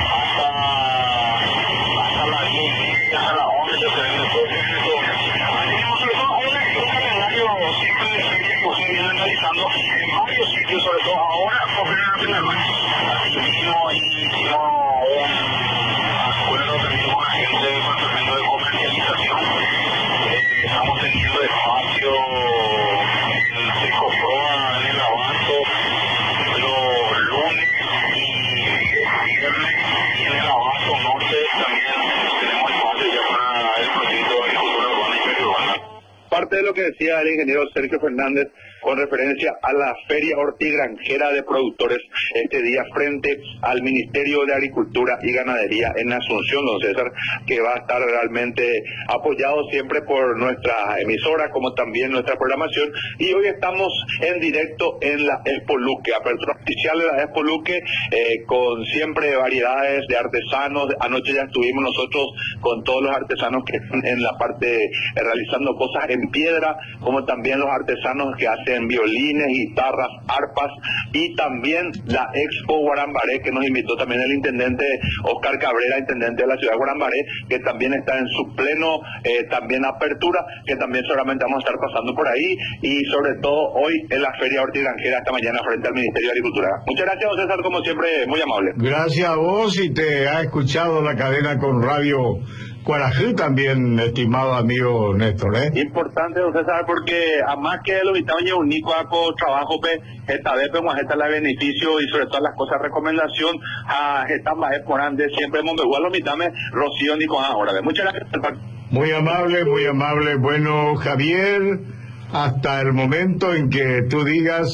hasta las 10, hasta las 11 ya se vende todo. Así que sobre todo un calendario siempre que se viene analizando en varios sitios, sobre todo ahora, porque no tiene más. Así mismo hicimos un acuerdo también con la gente del Departamento de Comercialización. Estamos teniendo espacio en el Secoproa, en el Abasto, los lunes y viernes, y en el Abasto Norte también tenemos espacio ya para el proyecto de agricultura urbana y periurbana. Parte de lo que decía el ingeniero Sergio Fernández con referencia a la Feria Hortigranjera de Productores este día frente al Ministerio de Agricultura y Ganadería en Asunción, don César, que va a estar realmente apoyado siempre por nuestra emisora como también nuestra programación. Y hoy estamos en directo en la Expo Luque, apertura oficial de la Expo Luque, con siempre variedades de artesanos. Anoche ya estuvimos nosotros con todos los artesanos que están en la parte realizando cosas en piedra, como también los artesanos que hacen violines, guitarras, arpas, y también la Expo Guarambaré, que nos invitó también el intendente Oscar Cabrera, intendente de la ciudad de Guarambaré, que también está en su pleno también apertura, que también seguramente vamos a estar pasando por ahí, y sobre todo hoy en la Feria Hortigranjera esta mañana frente al Ministerio de Agricultura. Muchas gracias, don César, como siempre, muy amable. Gracias a vos, y te ha escuchado la cadena con Radio Cuarajú también, estimado amigo Néstor, Importante, don César, porque además que lo invitamos a un Nico a trabajo, esta vez vamos a estar la beneficio y sobre todas las cosas recomendación a esta más por antes siempre hemos igual lo invitame Rocío Nico ahora. Muchas gracias. Muy amable, muy amable. Bueno, Javier, hasta el momento en que tú digas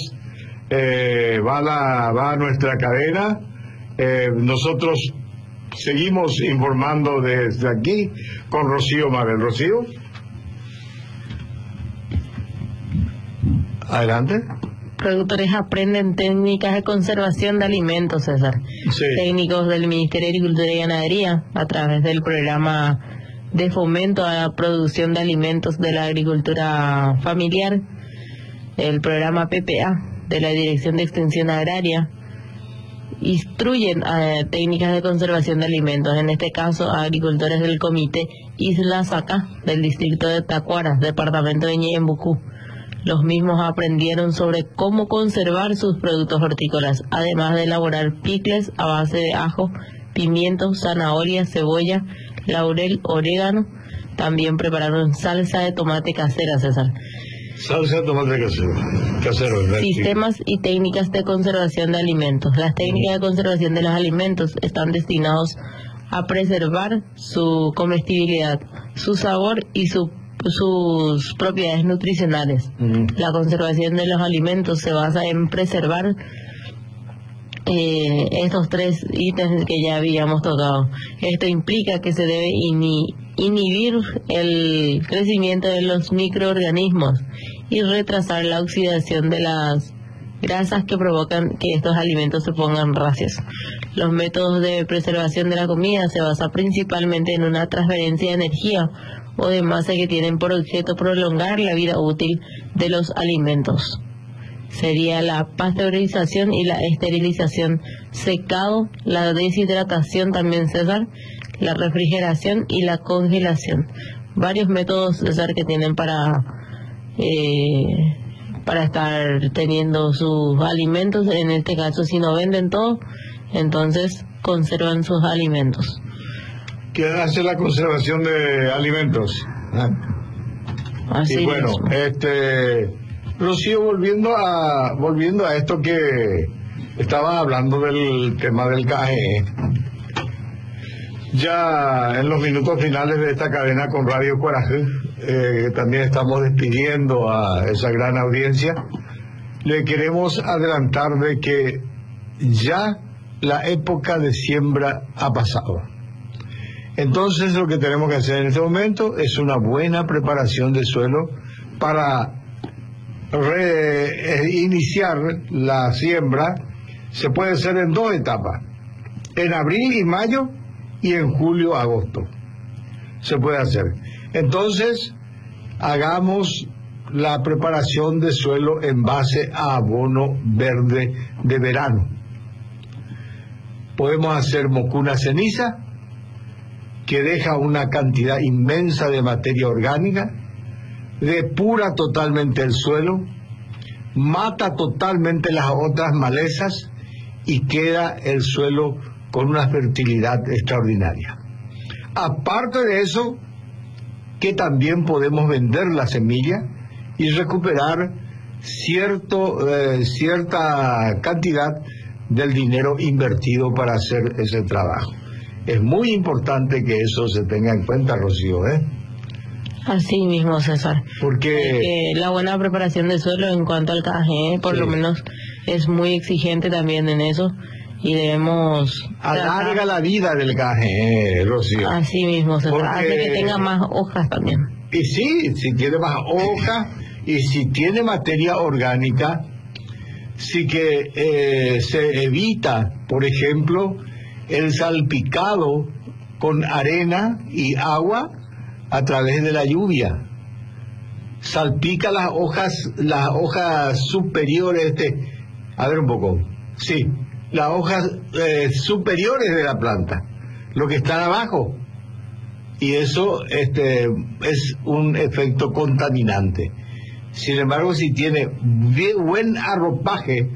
va nuestra cadena, nosotros seguimos informando desde aquí con Rocío Mabel. Rocío, adelante. Productores aprenden técnicas de conservación de alimentos, César. Sí. Técnicos del Ministerio de Agricultura y Ganadería a través del programa de fomento a la producción de alimentos de la agricultura familiar, el programa PPA de la Dirección de Extensión Agraria, instruyen técnicas de conservación de alimentos, en este caso a agricultores del Comité Isla Sacá del distrito de Tacuaras, departamento de Ñembucú. Los mismos aprendieron sobre cómo conservar sus productos hortícolas, además de elaborar picles a base de ajo, pimiento, zanahoria, cebolla, laurel, orégano. También prepararon salsa de tomate casera, César. Salsa de tomate casero. Sistemas y técnicas de conservación de alimentos. Las técnicas de conservación de los alimentos están destinados a preservar su comestibilidad, su sabor y sus propiedades nutricionales. La conservación de los alimentos se basa en preservar estos 3 ítems que ya habíamos tocado. Esto implica que se debe inhibir el crecimiento de los microorganismos y retrasar la oxidación de las grasas que provocan que estos alimentos se pongan rancios. Los métodos de preservación de la comida se basan principalmente en una transferencia de energía o de masa que tienen por objeto prolongar la vida útil de los alimentos. Sería la pasteurización y la esterilización, secado, la deshidratación también, César, la refrigeración y la congelación. Varios métodos, César, que tienen para estar teniendo sus alimentos. En este caso, si no venden todo, entonces conservan sus alimentos. ¿Qué hace la conservación de alimentos? Así y bueno, mismo. Rocío, volviendo a esto que estaba hablando del tema del CAGE, ya en los minutos finales de esta cadena con Radio Coraje, también estamos despidiendo a esa gran audiencia. Le queremos adelantar de que ya la época de siembra ha pasado. Entonces lo que tenemos que hacer en este momento es una buena preparación de suelo para iniciar la siembra. Se puede hacer en 2 etapas, en abril y mayo y en julio, agosto. Se puede hacer. Entonces, hagamos la preparación de suelo en base a abono verde de verano. Podemos hacer mocuna ceniza, que deja una cantidad inmensa de materia orgánica, depura totalmente el suelo, mata totalmente las otras malezas y queda el suelo con una fertilidad extraordinaria. Aparte de eso, que también podemos vender la semilla y recuperar cierta cantidad del dinero invertido para hacer ese trabajo. Es muy importante que eso se tenga en cuenta, Rocío, Así mismo, César. Porque la buena preparación del suelo en cuanto al CAGE, por lo menos, es muy exigente también en eso. Y debemos... alarga la vida del CAGE, Rocío. Así mismo, César. Hace que tenga más hojas también. Y sí, si tiene más hojas y si tiene materia orgánica, sí que se evita, por ejemplo, el salpicado con arena y agua a través de la lluvia. Salpica las hojas superiores a ver un poco, sí, las hojas superiores de la planta, lo que está abajo, y eso es un efecto contaminante. Sin embargo, si tiene buen arropaje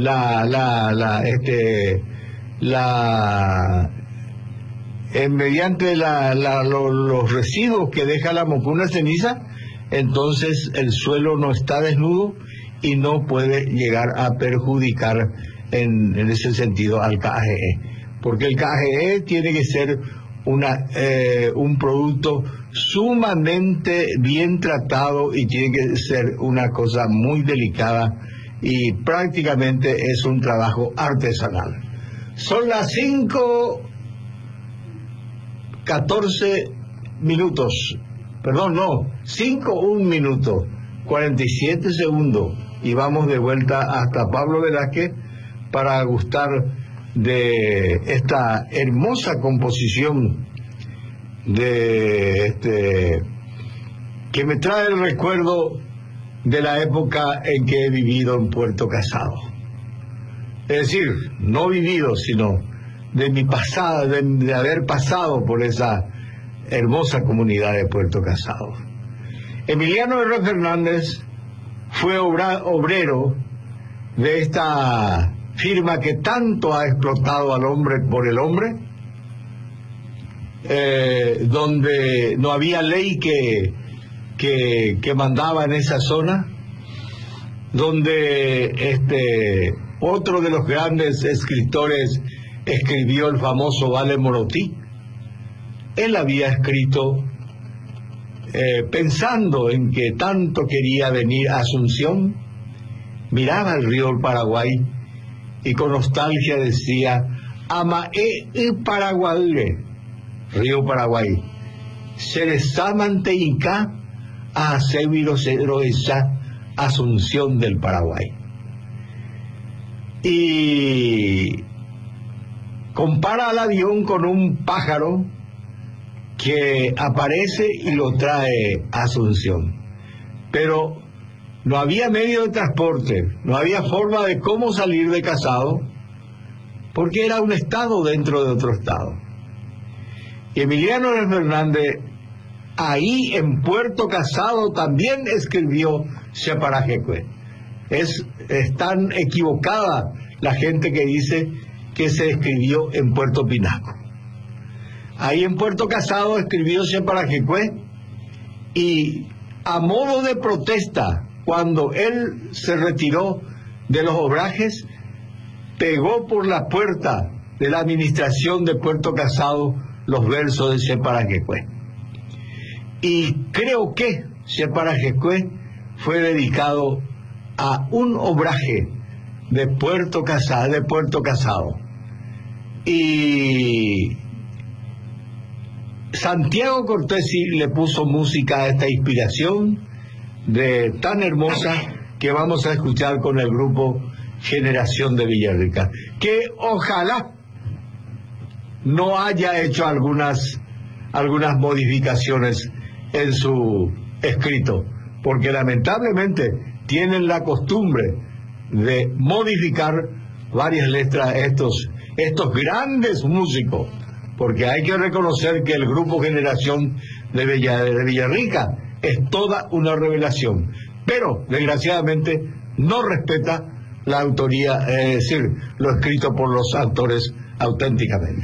mediante los residuos que deja la mocuna ceniza, entonces el suelo no está desnudo y no puede llegar a perjudicar en ese sentido al CAGE, porque el CAGE tiene que ser un producto sumamente bien tratado y tiene que ser una cosa muy delicada y prácticamente es un trabajo artesanal. Son las 5:14 minutos, perdón, no, 5:01 minuto, 47 segundos, y vamos de vuelta hasta Pablo Velázquez para gustar de esta hermosa composición que me trae el recuerdo de la época en que he vivido en Puerto Casado. Es decir, no vivido, sino de mi pasada, de haber pasado por esa hermosa comunidad de Puerto Casado. Emiliano R. Fernández fue obrero de esta firma que tanto ha explotado al hombre por el hombre, donde no había ley que mandaba en esa zona, donde otro de los grandes escritores escribió el famoso Vale Morotí. Él había escrito pensando en que tanto quería venir a Asunción, miraba el río Paraguay y con nostalgia decía: Amae y Paraguay, Río Paraguay, Cerezamante Inca, a Seviro esa Asunción del Paraguay. Y compara al avión con un pájaro que aparece y lo trae a Asunción. Pero no había medio de transporte, no había forma de cómo salir de Casado, porque era un estado dentro de otro estado. Y Emiliano Fernández, ahí en Puerto Casado, también escribió Separajeque. Es tan equivocada la gente que dice que se escribió en Puerto Pinaco. Ahí en Puerto Casado escribió Separajeque, y a modo de protesta, cuando él se retiró de los obrajes, pegó por la puerta de la administración de Puerto Casado los versos de Separajeque. Y creo que Separajeque fue dedicado a un obraje de Puerto Casado. Y Santiago Cortesi le puso música a esta inspiración tan hermosa que vamos a escuchar con el grupo Generación de Villarrica, que ojalá no haya hecho algunas modificaciones en su escrito, porque lamentablemente tienen la costumbre de modificar varias letras estos grandes músicos, porque hay que reconocer que el grupo Generación de Villarrica es toda una revelación, pero desgraciadamente no respeta la autoría, es decir, lo escrito por los autores auténticamente.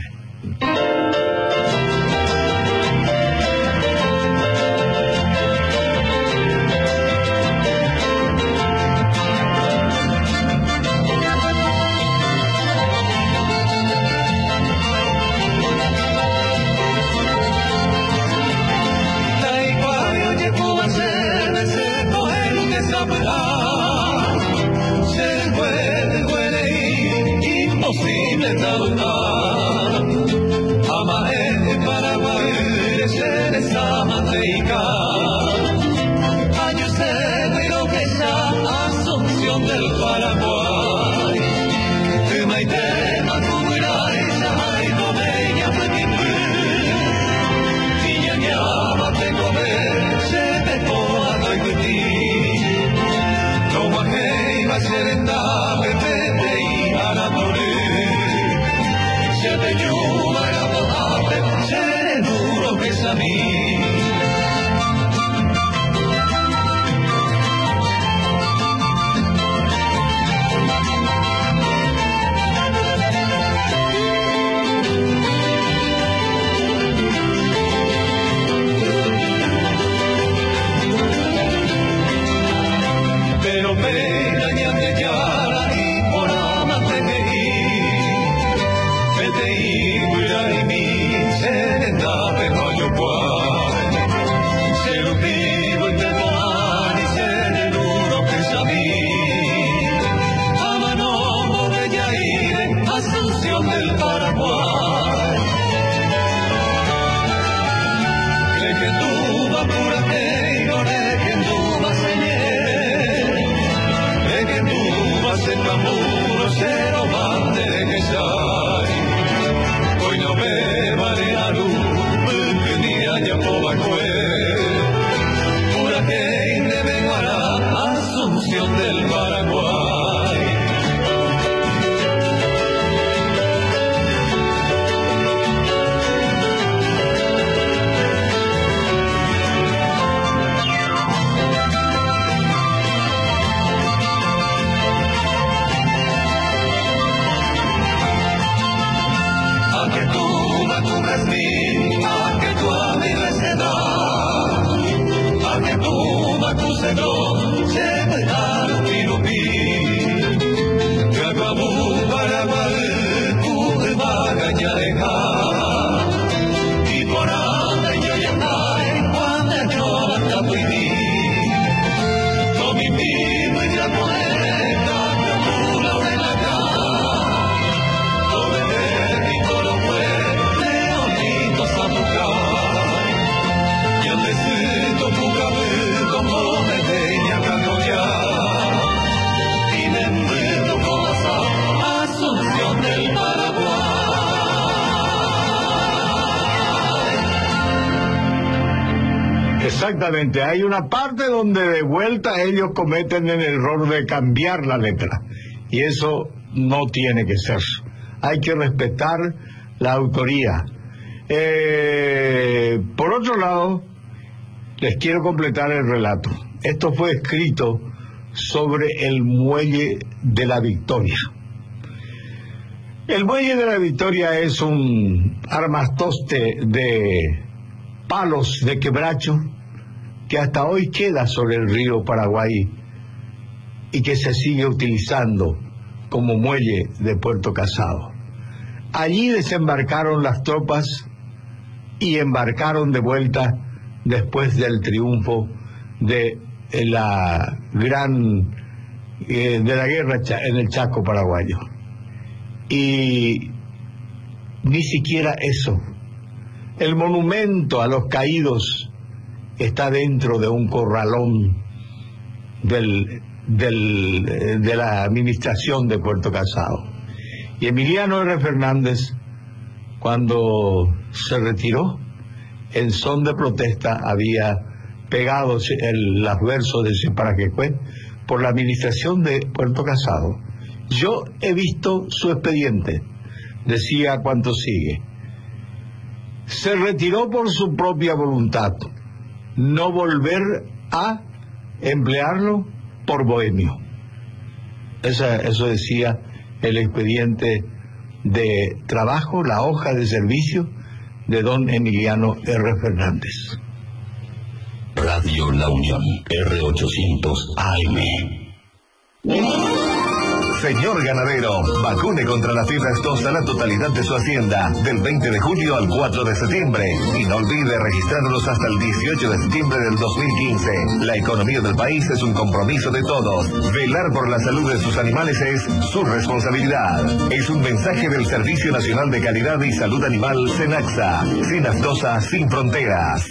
Exactamente, hay una parte donde de vuelta ellos cometen el error de cambiar la letra, y eso no tiene que ser. Hay que respetar la autoría. Por otro lado, les quiero completar el relato. Esto fue escrito sobre el Muelle de la Victoria. El Muelle de la Victoria es un armastoste de palos de quebracho que hasta hoy queda sobre el río Paraguay y que se sigue utilizando como muelle de Puerto Casado. Allí desembarcaron las tropas y embarcaron de vuelta después del triunfo de la guerra en el Chaco paraguayo. Y ni siquiera eso. El monumento a los caídos está dentro de un corralón de la administración de Puerto Casado. Y Emiliano R. Fernández, cuando se retiró, en son de protesta había pegado los versos de Separaquecue por la administración de Puerto Casado. Yo he visto su expediente, decía cuanto sigue. Se retiró por su propia voluntad, no volver a emplearlo por bohemio. Eso decía el expediente de trabajo, la hoja de servicio de don Emiliano R. Fernández. Radio La Unión, R800 AM. Señor ganadero, vacune contra la fiebre aftosa la totalidad de su hacienda del 20 de julio al 4 de septiembre. Y no olvide registrarlos hasta el 18 de septiembre del 2015. La economía del país es un compromiso de todos. Velar por la salud de sus animales es su responsabilidad. Es un mensaje del Servicio Nacional de Calidad y Salud Animal, SENACSA. Sin aftosa, sin fronteras.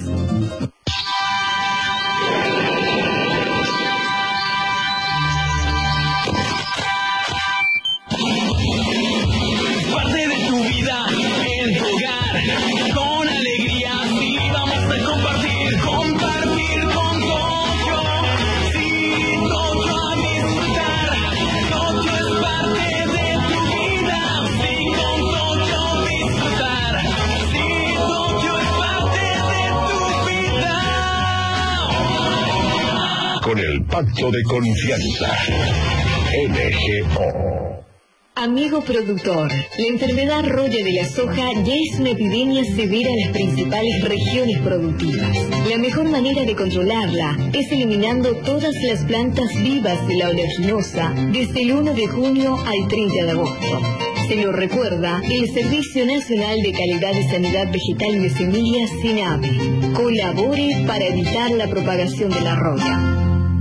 Con el pacto de confianza. NGO. Amigo productor, la enfermedad roya de la soja ya es una epidemia severa en las principales regiones productivas. La mejor manera de controlarla es eliminando todas las plantas vivas de la oleaginosa desde el 1 de junio al 30 de agosto. Se lo recuerda el Servicio Nacional de Calidad de Sanidad Vegetal y de Semillas, SINAVE. Colabore para evitar la propagación de la roya.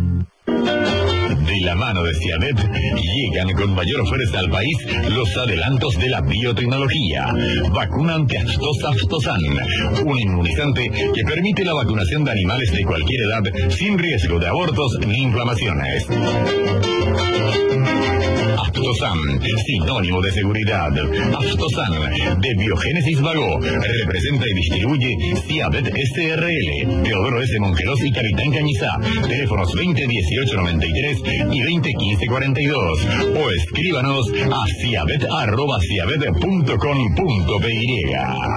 De la mano de Ciavet, llegan con mayor fuerza al país los adelantos de la biotecnología. Vacuna antiaftosa Aftosan, un inmunizante que permite la vacunación de animales de cualquier edad sin riesgo de abortos ni inflamaciones. Aftosan, sinónimo de seguridad. Aftosan, de Biogénesis Vago, representa y distribuye Ciavet SRL, Teodoro S. Mongelos y Capitán Cañizá. Teléfonos 201893 y 201542. O escríbanos a ciavet@ciavet.com.py.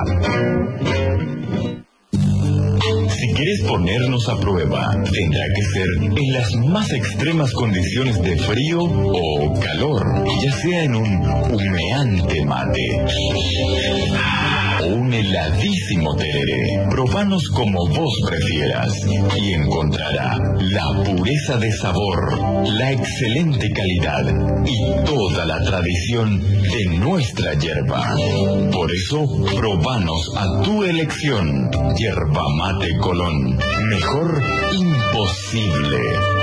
Si quieres ponernos a prueba, tendrá que ser en las más extremas condiciones de frío o calor, ya sea en un humeante mate o un heladísimo tereré. Probanos como vos prefieras y encontrará la pureza de sabor, la excelente calidad y toda la tradición de nuestra yerba. Por eso, probanos a tu elección. Yerba Mate Colón. Mejor imposible.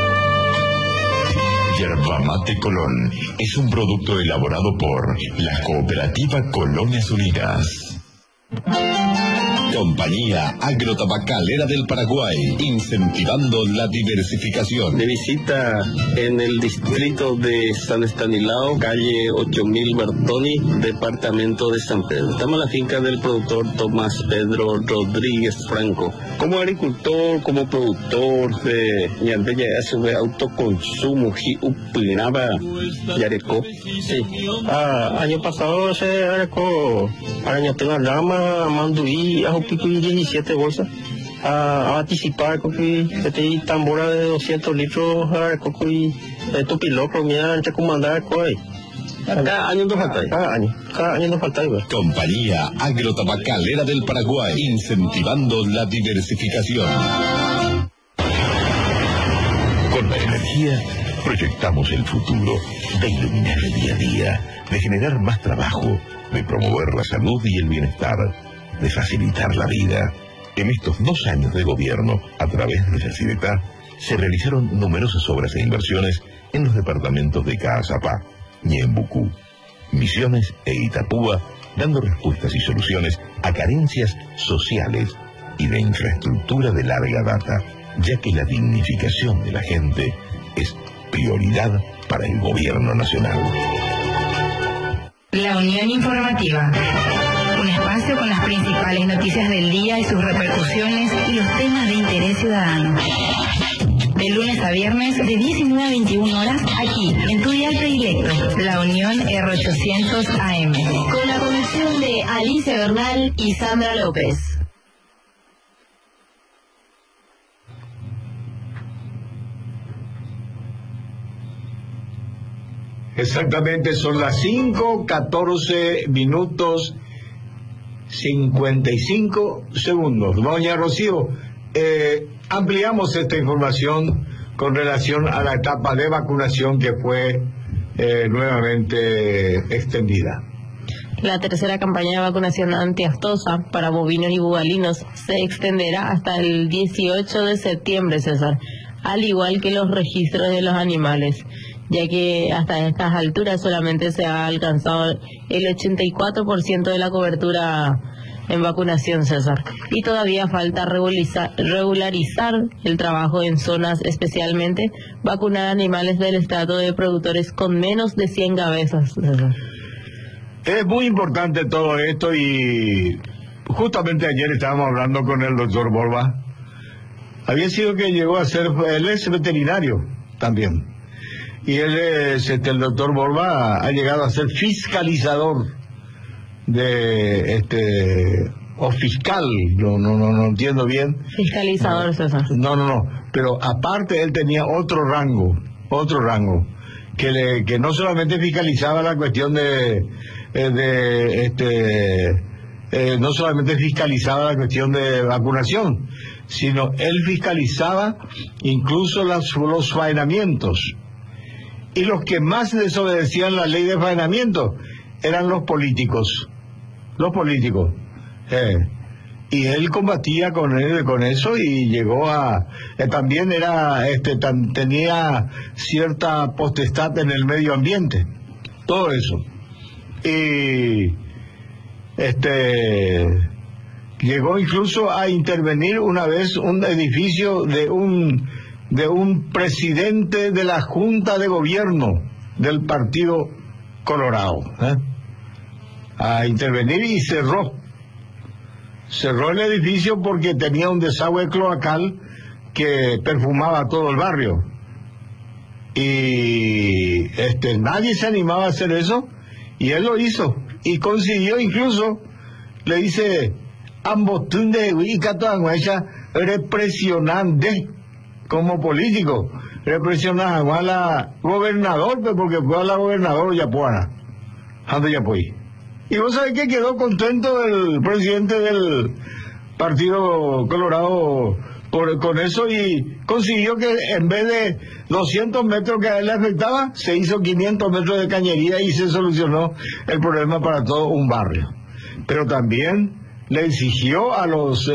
Yerba Mate Colón es un producto elaborado por la Cooperativa Colonias Unidas. Compañía Agrotabacalera del Paraguay, incentivando la diversificación. De visita en el distrito de San Estanislao, calle 8000 Bertoni, departamento de San Pedro. Estamos en la finca del productor Tomás Pedro Rodríguez Franco. Como agricultor, como productor de ñandella de autoconsumo, upinaba yareco. Sí. Año pasado se arecó arañatena lama, manduí, ajo pico y 17 bolsas. A anticipar que este tambora de 200 litros arecó y esto piloto, mira, entre comandar coi. Cada año nos falta. Cada año nos falta. Compañía Agrotabacalera del Paraguay, incentivando la diversificación. Con la energía proyectamos el futuro de iluminar el día a día, de generar más trabajo, de promover la salud y el bienestar, de facilitar la vida. En estos 2 años de gobierno, a través de Facilita, se realizaron numerosas obras e inversiones en los departamentos de Caazapá, Ñembucú, Misiones e Itapúa, dando respuestas y soluciones a carencias sociales y de infraestructura de larga data, ya que la dignificación de la gente es prioridad para el gobierno nacional. La Unión Informativa, un espacio con las principales noticias del día y sus repercusiones y los temas de interés ciudadano. De lunes a viernes, de 19 a 21 horas, aquí, en tu dial predilecto, La Unión R800 AM. Con la conducción de Alicia Bernal y Sandra López. Exactamente, son las 5:14 minutos 55 segundos. Doña Rocío, ampliamos esta información con relación a la etapa de vacunación que fue nuevamente extendida. La tercera campaña de vacunación antiaftosa para bovinos y bubalinos se extenderá hasta el 18 de septiembre, César, al igual que los registros de los animales, ya que hasta estas alturas solamente se ha alcanzado el 84% de la cobertura en vacunación, César, y todavía falta regularizar el trabajo en zonas, especialmente vacunar animales del estrato de productores con menos de 100 cabezas, César. Es muy importante todo esto y justamente ayer estábamos hablando con el doctor Borba. Había sido que llegó a ser, él es veterinario también. Y él es, el doctor Borba ha llegado a ser fiscalizador de, o fiscal, no entiendo bien. Fiscalizador, César. No, pero aparte él tenía otro rango, que no solamente fiscalizaba la cuestión no solamente fiscalizaba la cuestión de vacunación, sino él fiscalizaba incluso los faenamientos. Y los que más desobedecían la ley de faenamiento eran los políticos. Y él combatía con eso y llegó a... también era tenía cierta potestad en el medio ambiente. Todo eso. Y llegó incluso a intervenir una vez un edificio de un presidente de la Junta de Gobierno del Partido Colorado, a intervenir y cerró el edificio porque tenía un desagüe cloacal que perfumaba todo el barrio y nadie se animaba a hacer eso y él lo hizo y consiguió, incluso le dice represionante como político, represionaba a la gobernador, porque fue a la gobernador Yapuana, ando Yapuí. Y vos sabés que quedó contento el presidente del Partido Colorado con eso y consiguió que en vez de 200 metros que a él le afectaba, se hizo 500 metros de cañería y se solucionó el problema para todo un barrio. Pero también le exigió a los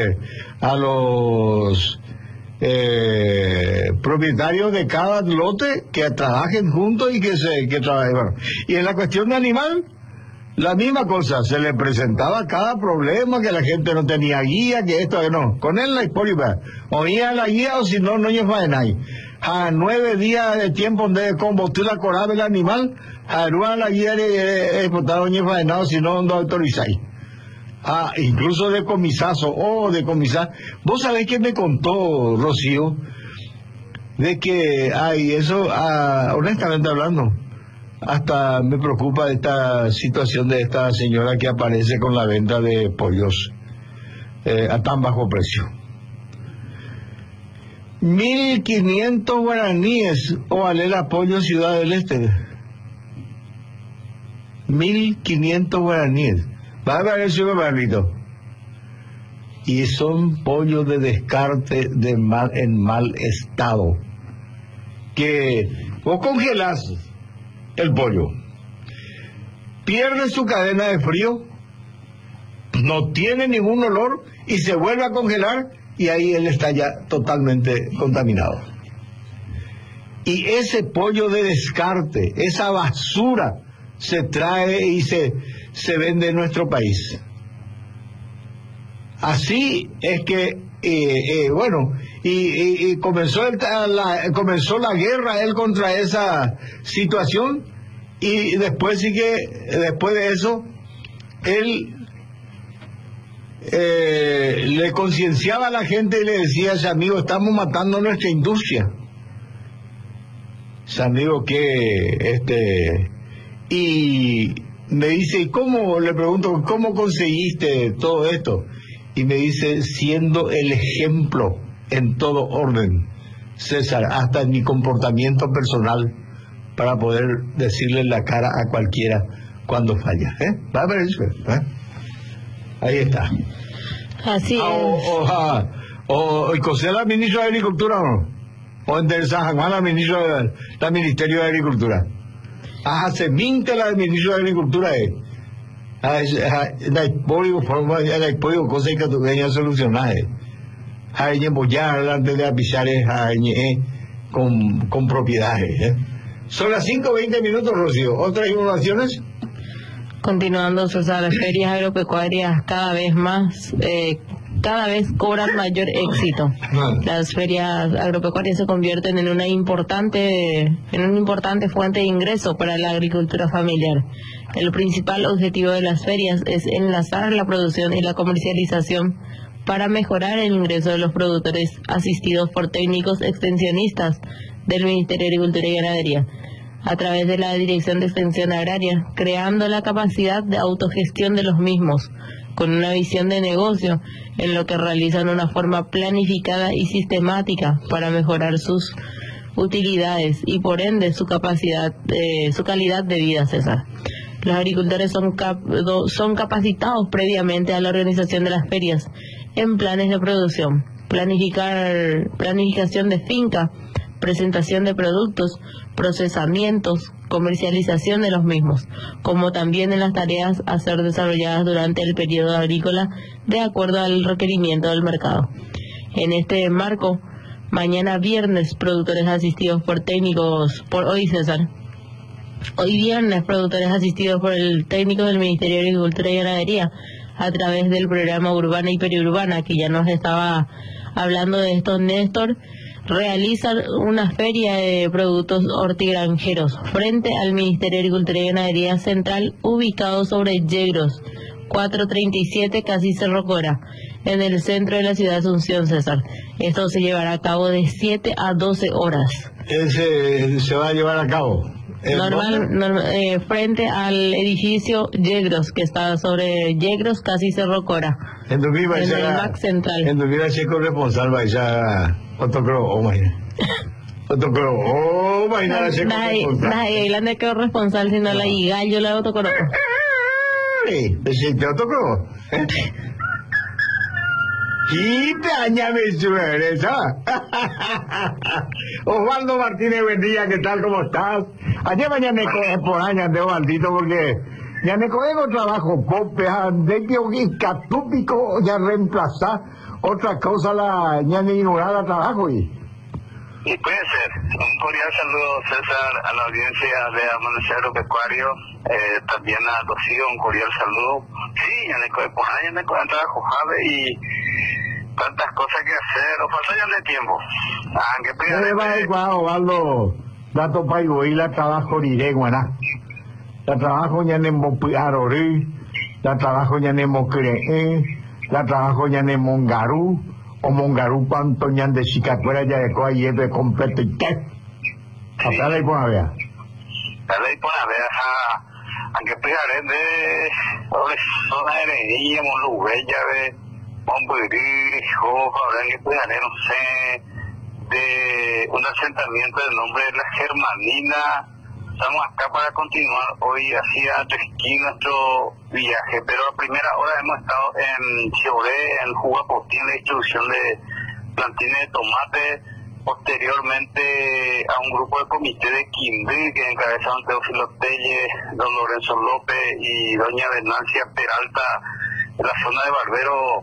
propietarios de cada lote que trabajen juntos y que trabajen. Bueno, y en la cuestión de animal, La misma cosa, se le presentaba cada problema, que la gente no tenía guía, que esto, que no. Con él la historia, oía la guía o si no, no lleva nadie. A 9 días de tiempo donde combustió la corada del animal, a la guía de exportado lleva nada, si no, no autorizáis. Incluso de comisazo, de comisar. Vos sabés que me contó Rocío, de que hay eso, honestamente hablando, hasta me preocupa esta situación de esta señora que aparece con la venta de pollos a tan bajo precio. 1.500 guaraníes o vale el apoyo Ciudad del Este. 1.500 guaraníes. Va a ver el supermercado. Y son pollos de descarte en mal estado. Que vos congelás el pollo, pierde su cadena de frío, no tiene ningún olor y se vuelve a congelar y ahí él está ya totalmente contaminado. Y ese pollo de descarte, esa basura, se trae y se vende en nuestro país. Así es que, bueno, y comenzó la guerra él contra esa situación, y después después de eso, él le concienciaba a la gente y le decía: amigo, estamos matando nuestra industria. Amigo, y me dice: ¿y cómo? Le pregunto: ¿cómo conseguiste todo esto? Y me dice: siendo el ejemplo en todo orden, César, hasta en mi comportamiento personal, para poder decirle en la cara a cualquiera cuando falla. ¿Va a ver eso? Ahí está. Así es. O José la ministra de Agricultura, ¿no? O en San Juan la ministra del Ministerio de Agricultura. Se minte la del ministro de Agricultura, la apoyo cosa que tú venías a solucionar, antes de avisar con propiedades. Son las 5:20 minutos, Rocío. ¿Otras informaciones? Continuando, César, las ferias agropecuarias cada vez cobran mayor éxito. Las ferias agropecuarias se convierten en una importante fuente de ingreso para la agricultura familiar. El principal objetivo de las ferias es enlazar la producción y la comercialización para mejorar el ingreso de los productores asistidos por técnicos extensionistas del Ministerio de Agricultura y Ganadería, a través de la Dirección de Extensión Agraria, creando la capacidad de autogestión de los mismos, con una visión de negocio en lo que realizan una forma planificada y sistemática para mejorar sus utilidades y por ende su calidad de vida, César. Los agricultores son capacitados previamente a la organización de las ferias en planes de producción, planificación de finca, presentación de productos, procesamientos, comercialización de los mismos, como también en las tareas a ser desarrolladas durante el periodo agrícola de acuerdo al requerimiento del mercado. En este marco, mañana viernes, productores asistidos por técnicos, hoy viernes, productores asistidos por el técnico del Ministerio de Agricultura y Ganadería, a través del programa Urbana y Periurbana, que ya nos estaba hablando de esto Néstor, realizan una feria de productos hortigranjeros frente al Ministerio de Agricultura y Ganadería Central, ubicado sobre Yegros, 437, casi Cerro Cora, en el centro de la ciudad de Asunción, César. Esto se llevará a cabo de 7 a 12 horas. Se va a llevar a cabo frente al edificio Yegros, que está sobre Yegros, casi Cerro Cora, en el MAC Central. En 2000 corresponsal va a nadie le quedó responsable sino la gallo la autocoro. Y te añade Osvaldo Martínez, buen día, ¿qué tal? ¿Cómo estás? Ayer mañana me coge por años de Osvaldito porque ya me coge con trabajo pope, de que catópico ya reemplazar otra cosa ya me ignorar trabajo y Y puede ser. Un cordial saludo, César, a la audiencia de Amanecer Agropecuario, también a Rocío, un cordial saludo. Sí, ya me trabajo, Jave, y tantas cosas que hacer, o falta ya de tiempo. Aunque Osvaldo, dato paigo y la trabajo guaná. La trabajo ya en Mopiarori, la trabajo ya en Mocree, la trabajo ya en Mongarú, o Mongarú cuanto ya de Chicacuera ya de Coa y de completo y qué. Hasta la ipona vea. La ipona vea, aunque pegaré de zona de Heredia, Monlubella, de Monbuirí, Jojo, ahora que pegaré, no sé, de un asentamiento del nombre de la Germanina. Estamos acá para continuar hoy hacia Tresquín nuestro viaje, pero a primera hora hemos estado en Chioré, en Jugapotín, la distribución de plantines de tomate, posteriormente a un grupo de comité de Quindí que encabezaron Teófilo Telle, don Lorenzo López y doña Venancia Peralta, en la zona de Barbero.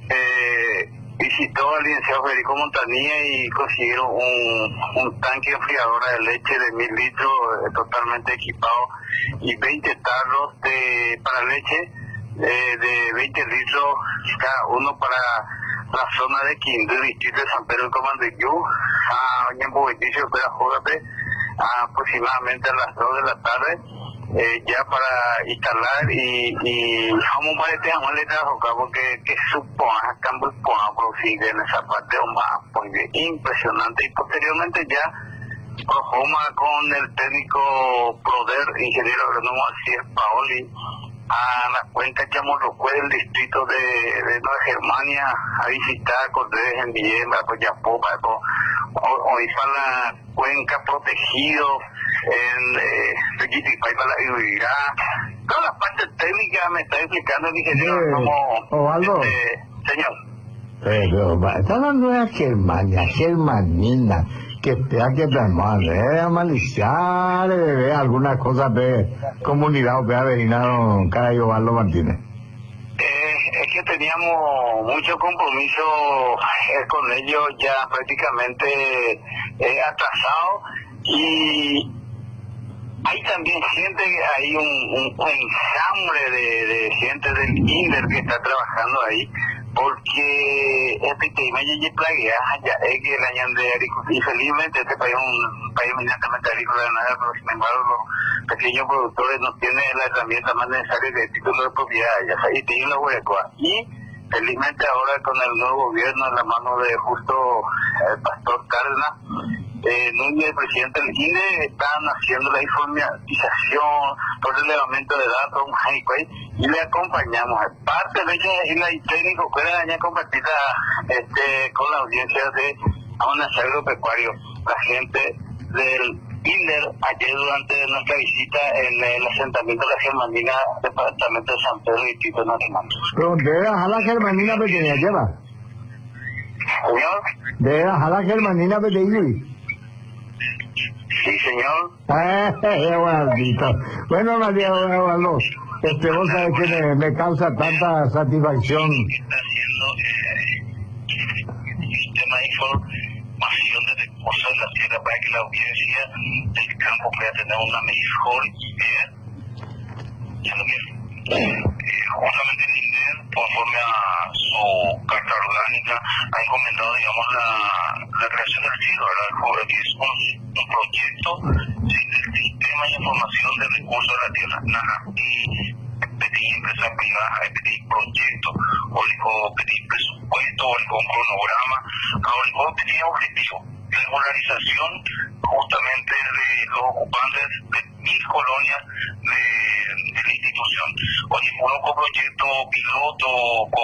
Visitó al licenciado Federico Montanilla y consiguieron un tanque enfriador de leche de 1000 litros totalmente equipado y 20 tarros para leche de 20 litros cada uno para la zona de Quindú, distrito de San Pedro de Comandillú, a Ñembovitício, aproximadamente a las 2 de la tarde. Ya para instalar y como parece le trabajo porque que supone cambio en esa parte más porque impresionante y posteriormente ya Projoma con el técnico Proder, ingeniero agrónomo Alcides Paoli, a la cuenca Chamorrocué del distrito de Nueva Germania a visitar Cortés en Villena, pues ya hoy para la cuenca protegido en Riquitipay para la Iburá. Toda la parte técnica me está explicando el ingeniero como Osvaldo. Señor. Pero está hablando de Germanina, que te ha que maliciar alguna cosa de comunidad vecina, Caray Osvaldo Martínez. Es que teníamos mucho compromiso con ellos ya prácticamente atrasado y hay también gente, hay un enjambre de gente del INDER que está trabajando ahí, porque este tema ya plaguea, ya es que el año de agricultura, y felizmente este país es un país eminentemente agrícola, pero sin embargo los pequeños productores no tienen la herramienta más necesaria que el título de propiedad, ya y tienen la huecoa. Y felizmente ahora con el nuevo gobierno en la mano de justo el pastor Cárdenas, Núñez, el presidente del INE, están haciendo la informatización, por relevamiento de datos, y le acompañamos. Parte de ella y la técnico puede dañar compartida con la audiencia de Amanecer Agropecuario, la gente del INDER, ayer durante nuestra visita en el asentamiento de la Germanina, departamento de San Pedro y Tito Nacional. Pero debe bajar la Germanina pequeña, lleva. Señor. Debe bajar la Germanina pequeña. Sí, señor. Bueno, María Osvaldo, vos sabés que me causa tanta satisfacción. Está haciendo un sistema de información de recursos de la tierra para que la audiencia del campo pueda tener una mejor idea. Ya lo que justamente el INDER, conforme a su carta orgánica, ha encomendado, digamos, la creación del CIDO, que es un proyecto del sistema de información de recursos de la tierra, y pedir empresas privadas, pedir proyectos, o pedir presupuesto, o un cronograma, o pedir objetivo, regularización justamente de los ocupantes de 1000 colonias de la institución. Oye, conozco proyecto piloto o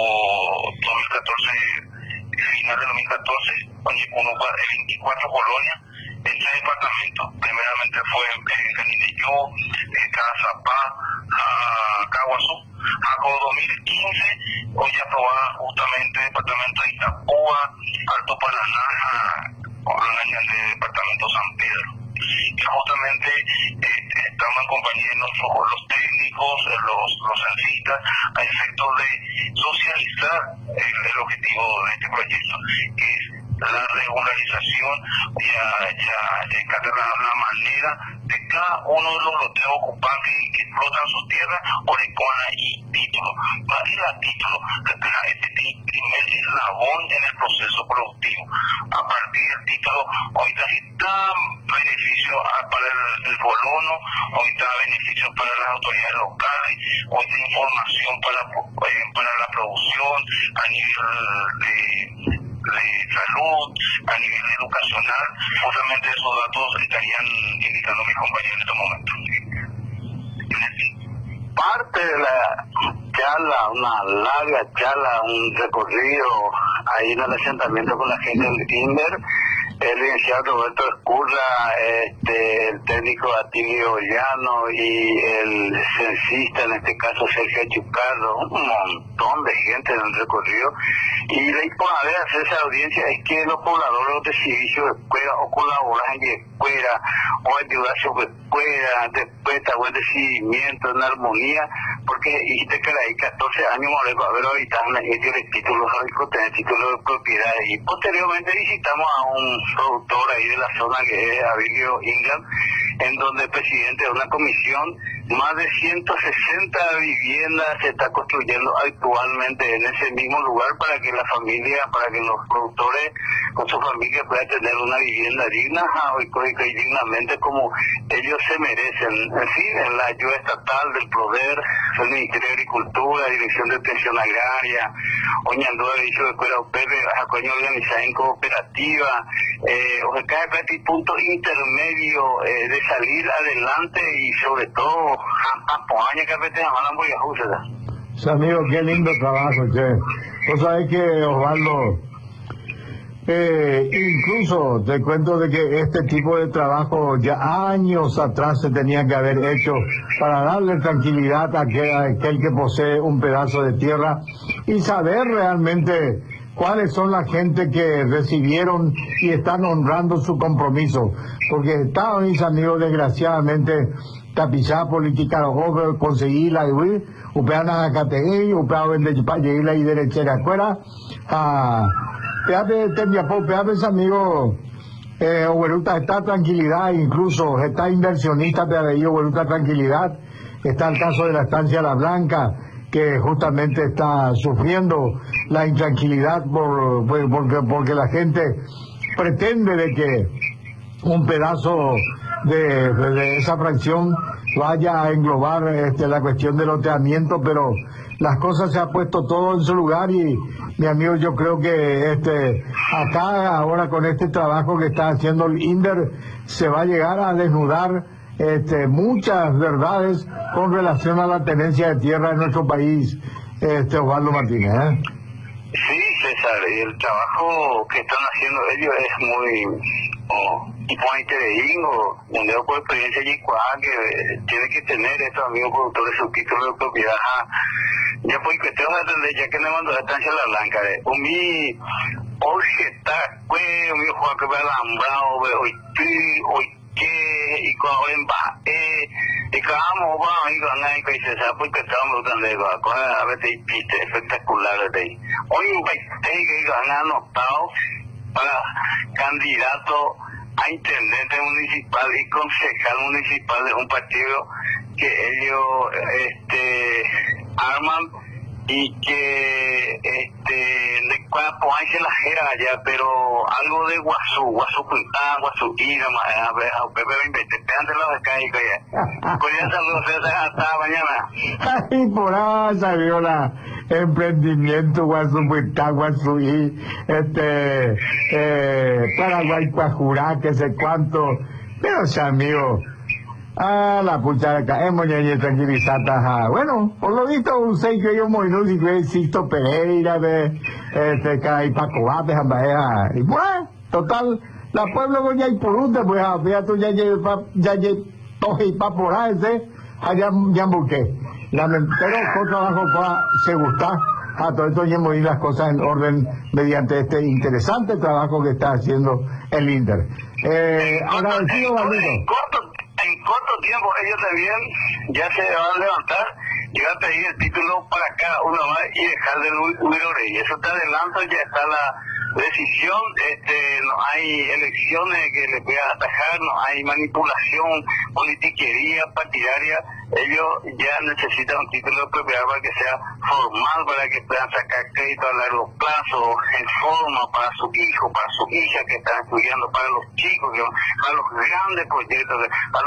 2014, final de 2014, oye, conozco 24 colonias en 3 departamentos. Primeramente fue en Canineyó, Cazapá, Caguazú. A 2015, hoy aprobada justamente departamento de Itapúa, Alto Paraná, de departamento San Pedro. Y justamente estamos en compañía de los técnicos, los censistas, a efectos de socializar el objetivo de este proyecto, que es la regularización, ya está la manera de cada uno de los loteos ocupantes que explotan sus tierras, orecoana y título. Va a ir a título, este primer eslabón en el proceso productivo. A partir del título, ahorita está beneficio para el colono, ahorita beneficio para las autoridades locales, ahorita información para la producción a nivel de salud, a nivel educacional. Justamente esos datos estarían indicando mis compañeros en estos momentos. Parte de la charla, una larga charla, un recorrido ahí en el asentamiento con la gente del INDER, el licenciado Roberto Escurra, el técnico Atilio Llano y el censista, en este caso Sergio Chucarro, un montón de gente en el recorrido. Y la importancia de hacer esa audiencia es que los pobladores de servicio de escuela o colaboran en escuela o ayudar sobre escuela, después de recibimiento en armonía, porque dijiste que hay 14 años más va a haber habitado el título tener título de propiedad, y posteriormente visitamos a un productor ahí de la zona que es Abilio England, en donde el presidente de una comisión, más de 160 viviendas se está construyendo actualmente en ese mismo lugar para que la familia, para que los productores con su familia puedan tener una vivienda digna y dignamente como ellos se merecen. En fin, en la ayuda estatal del PRODER, el Ministerio de Agricultura, Dirección de Extensión Agraria, Oñandúa de Dicho de Escuela Pepe, Jacoño organizada en cooperativa, o sea, cada punto intermedio de salir adelante y sobre todo amigo, qué lindo trabajo, che. Vos sabés que, Osvaldo, incluso te cuento de que este tipo de trabajo ya años atrás se tenía que haber hecho para darle tranquilidad a aquel que posee un pedazo de tierra y saber realmente cuáles son la gente que recibieron y están honrando su compromiso, porque estaban mis amigos desgraciadamente tapizada política o conseguir la upeana categoría upeana vende para y derechera fuera peape amigo Oberuta está tranquilidad, incluso está inversionista de ahí Oberuta tranquilidad. Está el caso de la estancia La Blanca, que justamente está sufriendo la intranquilidad porque la gente pretende de que un pedazo de esa fracción vaya a englobar la cuestión del loteamiento, pero las cosas se ha puesto todo en su lugar y mi amigo, yo creo que acá ahora con este trabajo que está haciendo el INDER se va a llegar a desnudar muchas verdades con relación a la tenencia de tierra en nuestro país, Osvaldo Martínez. Sí, César, y el trabajo que están haciendo ellos es muy tipo interés o un dedo por experiencia y que tiene que tener estos amigos productores su título de propiedad. Ya pues que tengo que atender, ya que me mandó la estancia La Blanca, hoy está, mi Juan que me ha alambrado, hoy que y cuando y acabamos va y ganar y que se sabe porque estamos dando a veces piste espectaculares de ahí. Hoy que ganar anotado para candidato a intendente municipal y concejal municipal de un partido que ellos arman y que de cuerpo hay se la jera allá, pero algo de Guazú Quintán, Guazú Ira, Pepe 20, te han de los acá y que con esa luz hasta mañana. Ay, por ahí salió la emprendimiento Guazú Quintán, Guazú Paraguay, Cuajurá, que sé cuánto, pero amigo. La pucha acá, moñañe tranquilizada. Bueno, por lo visto, usted que yo muy no si Sisto Pereira, y Paco Vázquez, y bueno, total, la pueblo con ya y por un pues, fíjate, ya toje y pa por ahí, allá ya busqué. Pero con trabajo se gusta a todo esto y mover las cosas en orden mediante este interesante trabajo que está haciendo el INDER. Agradecido, Valdito. En corto tiempo ellos también ya se van a levantar y van a pedir el título para cada uno más y dejar de huir. Eso te adelanto, ya está decisión, no hay elecciones que le puedan atajar, no hay manipulación, politiquería partidaria. Ellos ya necesitan un título de propiedad para que sea formal, para que puedan sacar crédito a largo plazo, en forma, para su hijo, para su hija que están estudiando, para los chicos, para los grandes proyectos,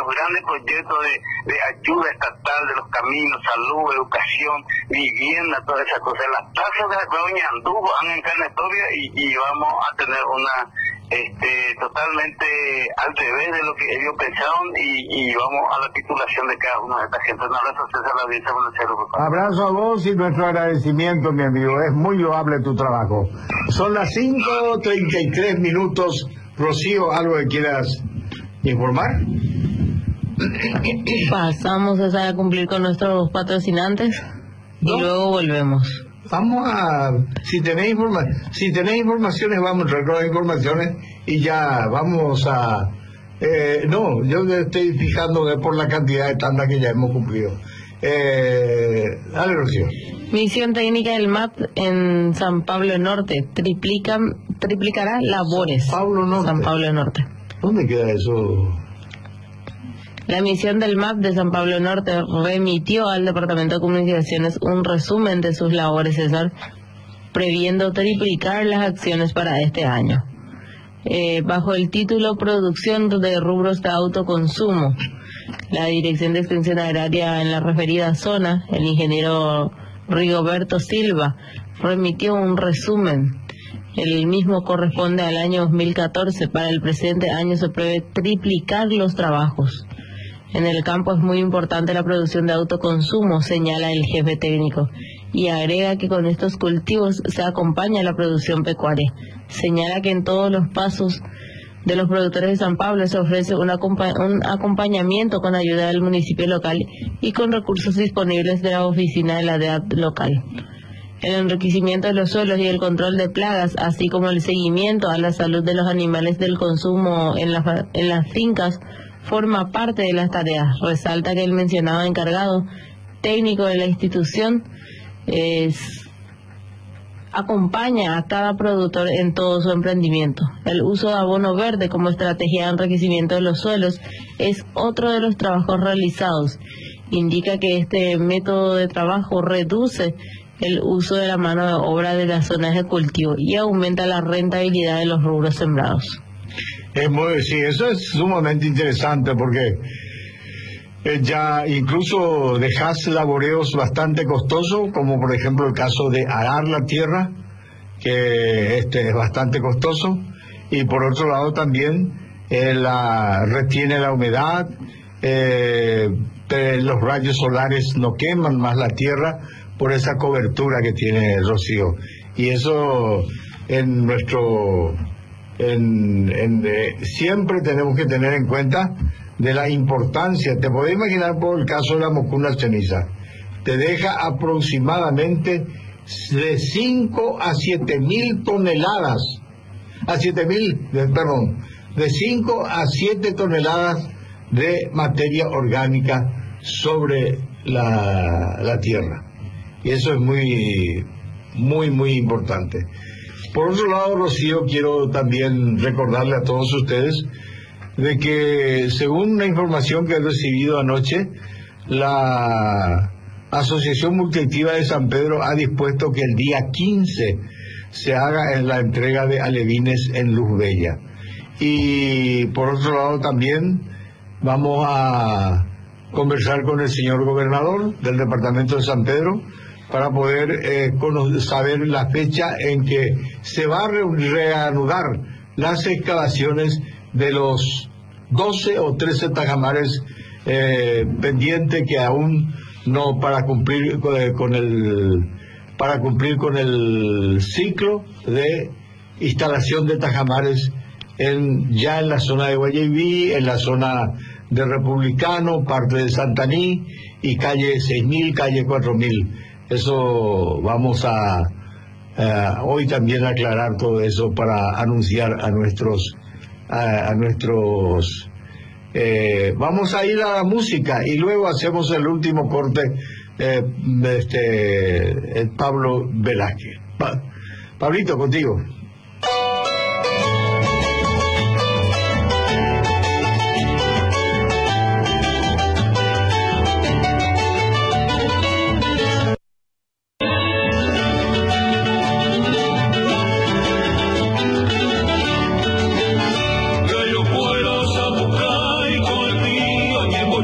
de ayuda estatal, de los caminos, salud, educación, vivienda, todas esas cosas. Las tasas de Ñandú van en carnetoria y vamos a tener una totalmente al revés de lo que ellos pensaron y vamos a la titulación de cada uno de esta gente. Un abrazo a la audiencia. Abrazo a vos y nuestro agradecimiento, mi amigo. Es muy loable tu trabajo. Son las 5:33 minutos. Rocío, ¿algo que quieras informar? Pasamos a cumplir con nuestros patrocinantes y luego volvemos. Vamos a, si tenéis informaciones, vamos a entrar con las informaciones y ya vamos a, no, yo estoy fijándome por la cantidad de tandas que ya hemos cumplido. Dale, Rocío. Misión técnica del MAP en San Pablo Norte, triplicará labores. San Pablo Norte. ¿Dónde queda eso? La misión del MAP de San Pablo Norte remitió al Departamento de Comunicaciones un resumen de sus labores, César, previendo triplicar las acciones para este año. Bajo el título Producción de rubros de autoconsumo, la Dirección de Extensión Agraria en la referida zona, el ingeniero Rigoberto Silva, remitió un resumen. El mismo corresponde al año 2014. Para el presente año se prevé triplicar los trabajos. En el campo es muy importante la producción de autoconsumo, señala el jefe técnico, y agrega que con estos cultivos se acompaña la producción pecuaria. Señala que en todos los pasos de los productores de San Pablo se ofrece un acompañamiento con ayuda del municipio local y con recursos disponibles de la oficina de la DEAT local. El enriquecimiento de los suelos y el control de plagas, así como el seguimiento a la salud de los animales del consumo en las fincas, forma parte de las tareas. Resalta que el mencionado encargado técnico de la institución acompaña a cada productor en todo su emprendimiento. El uso de abono verde como estrategia de enriquecimiento de los suelos es otro de los trabajos realizados. Indica que este método de trabajo reduce el uso de la mano de obra de las zonas de cultivo y aumenta la rentabilidad de los rubros sembrados. Sí, eso es sumamente interesante porque ya incluso dejas laboreos bastante costosos, como por ejemplo el caso de arar la tierra, que es bastante costoso, y por otro lado también retiene la humedad, los rayos solares no queman más la tierra por esa cobertura que tiene Rocío, y eso en nuestro siempre tenemos que tener en cuenta de la importancia. Te podés imaginar por el caso de la mocuna ceniza, te deja aproximadamente de 5 a 7 mil toneladas, de 5 a 7 toneladas de materia orgánica sobre la tierra, y eso es muy, muy, muy importante. Por otro lado, Rocío, quiero también recordarle a todos ustedes de que, según una información que he recibido anoche, la Asociación Multiactiva de San Pedro ha dispuesto que el día 15 se haga la entrega de alevines en Luz Bella. Y por otro lado también vamos a conversar con el señor gobernador del departamento de San Pedro para poder saber la fecha en que se va a reanudar las excavaciones de los 12 o 13 tajamares pendientes que aún no, para cumplir con el ciclo de instalación de tajamares ya en la zona de Guayaibí, en la zona de Republicano, parte de Santaní y calle 6000, calle 4000. Eso vamos a hoy también aclarar todo eso para anunciar a nuestros vamos a ir a la música y luego hacemos el último corte, Pablo Velázquez. Pablito, contigo.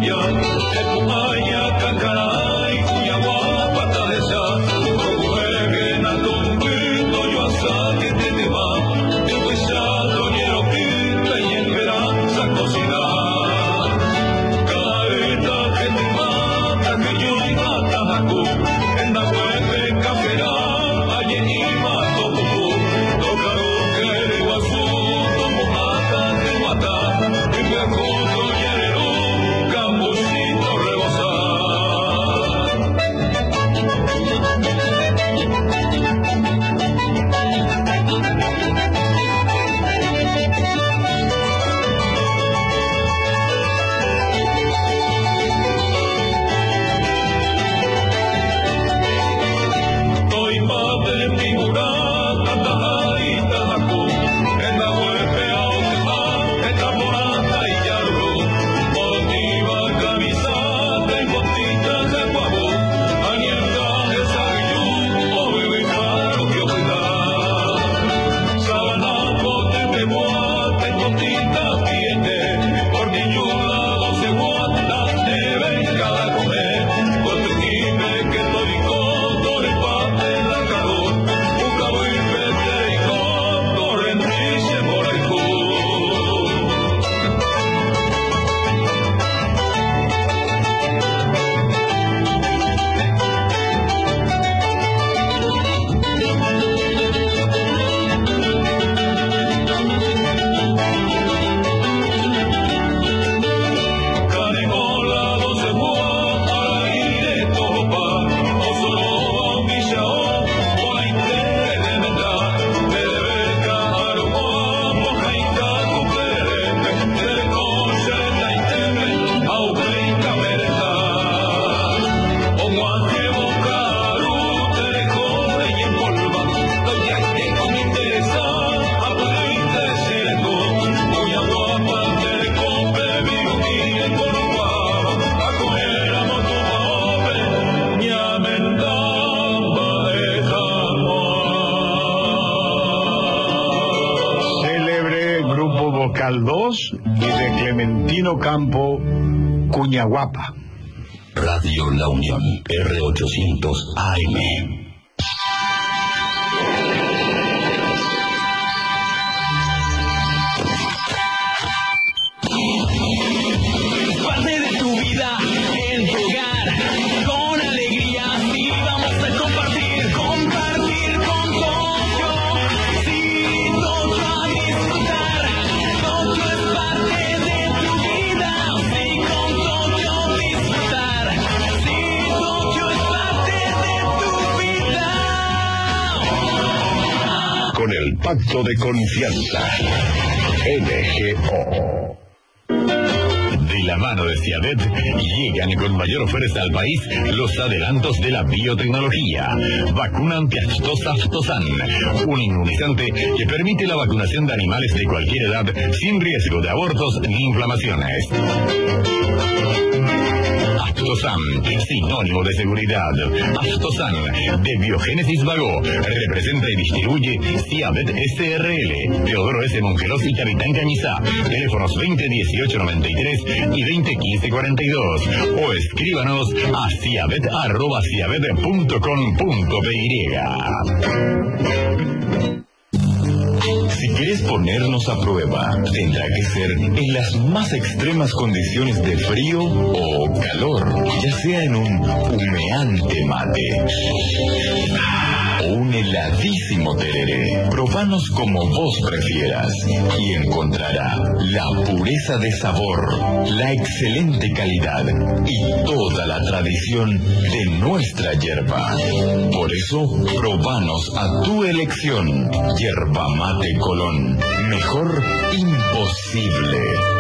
Vocal 2 y de Clementino Campo, Cuñaguapa. Radio La Unión, R800 AM. Con el pacto de confianza, NGO. De la mano de Ciavet llegan con mayor fuerza al país los adelantos de la biotecnología. Vacuna antiaftosa Aftosan, un inmunizante que permite la vacunación de animales de cualquier edad sin riesgo de abortos ni inflamaciones. Aftosan, sinónimo de seguridad. Aftosan, de Biogénesis Vago, representa y distribuye Ciavet SRL, Teodoro S. Mongelos y Capitán Cañizá. Teléfonos 2018-93 y 2015-42. O escríbanos a ciavet@ciavet.com.py. Si quieres ponernos a prueba, tendrá que ser en las más extremas condiciones de frío o calor, ya sea en un humeante mate o un heladísimo tereré. Probanos como vos prefieras y encontrará la pureza de sabor, la excelente calidad y toda la tradición de nuestra yerba. Por eso, probanos a tu elección. Yerba Mate Colón. Mejor imposible.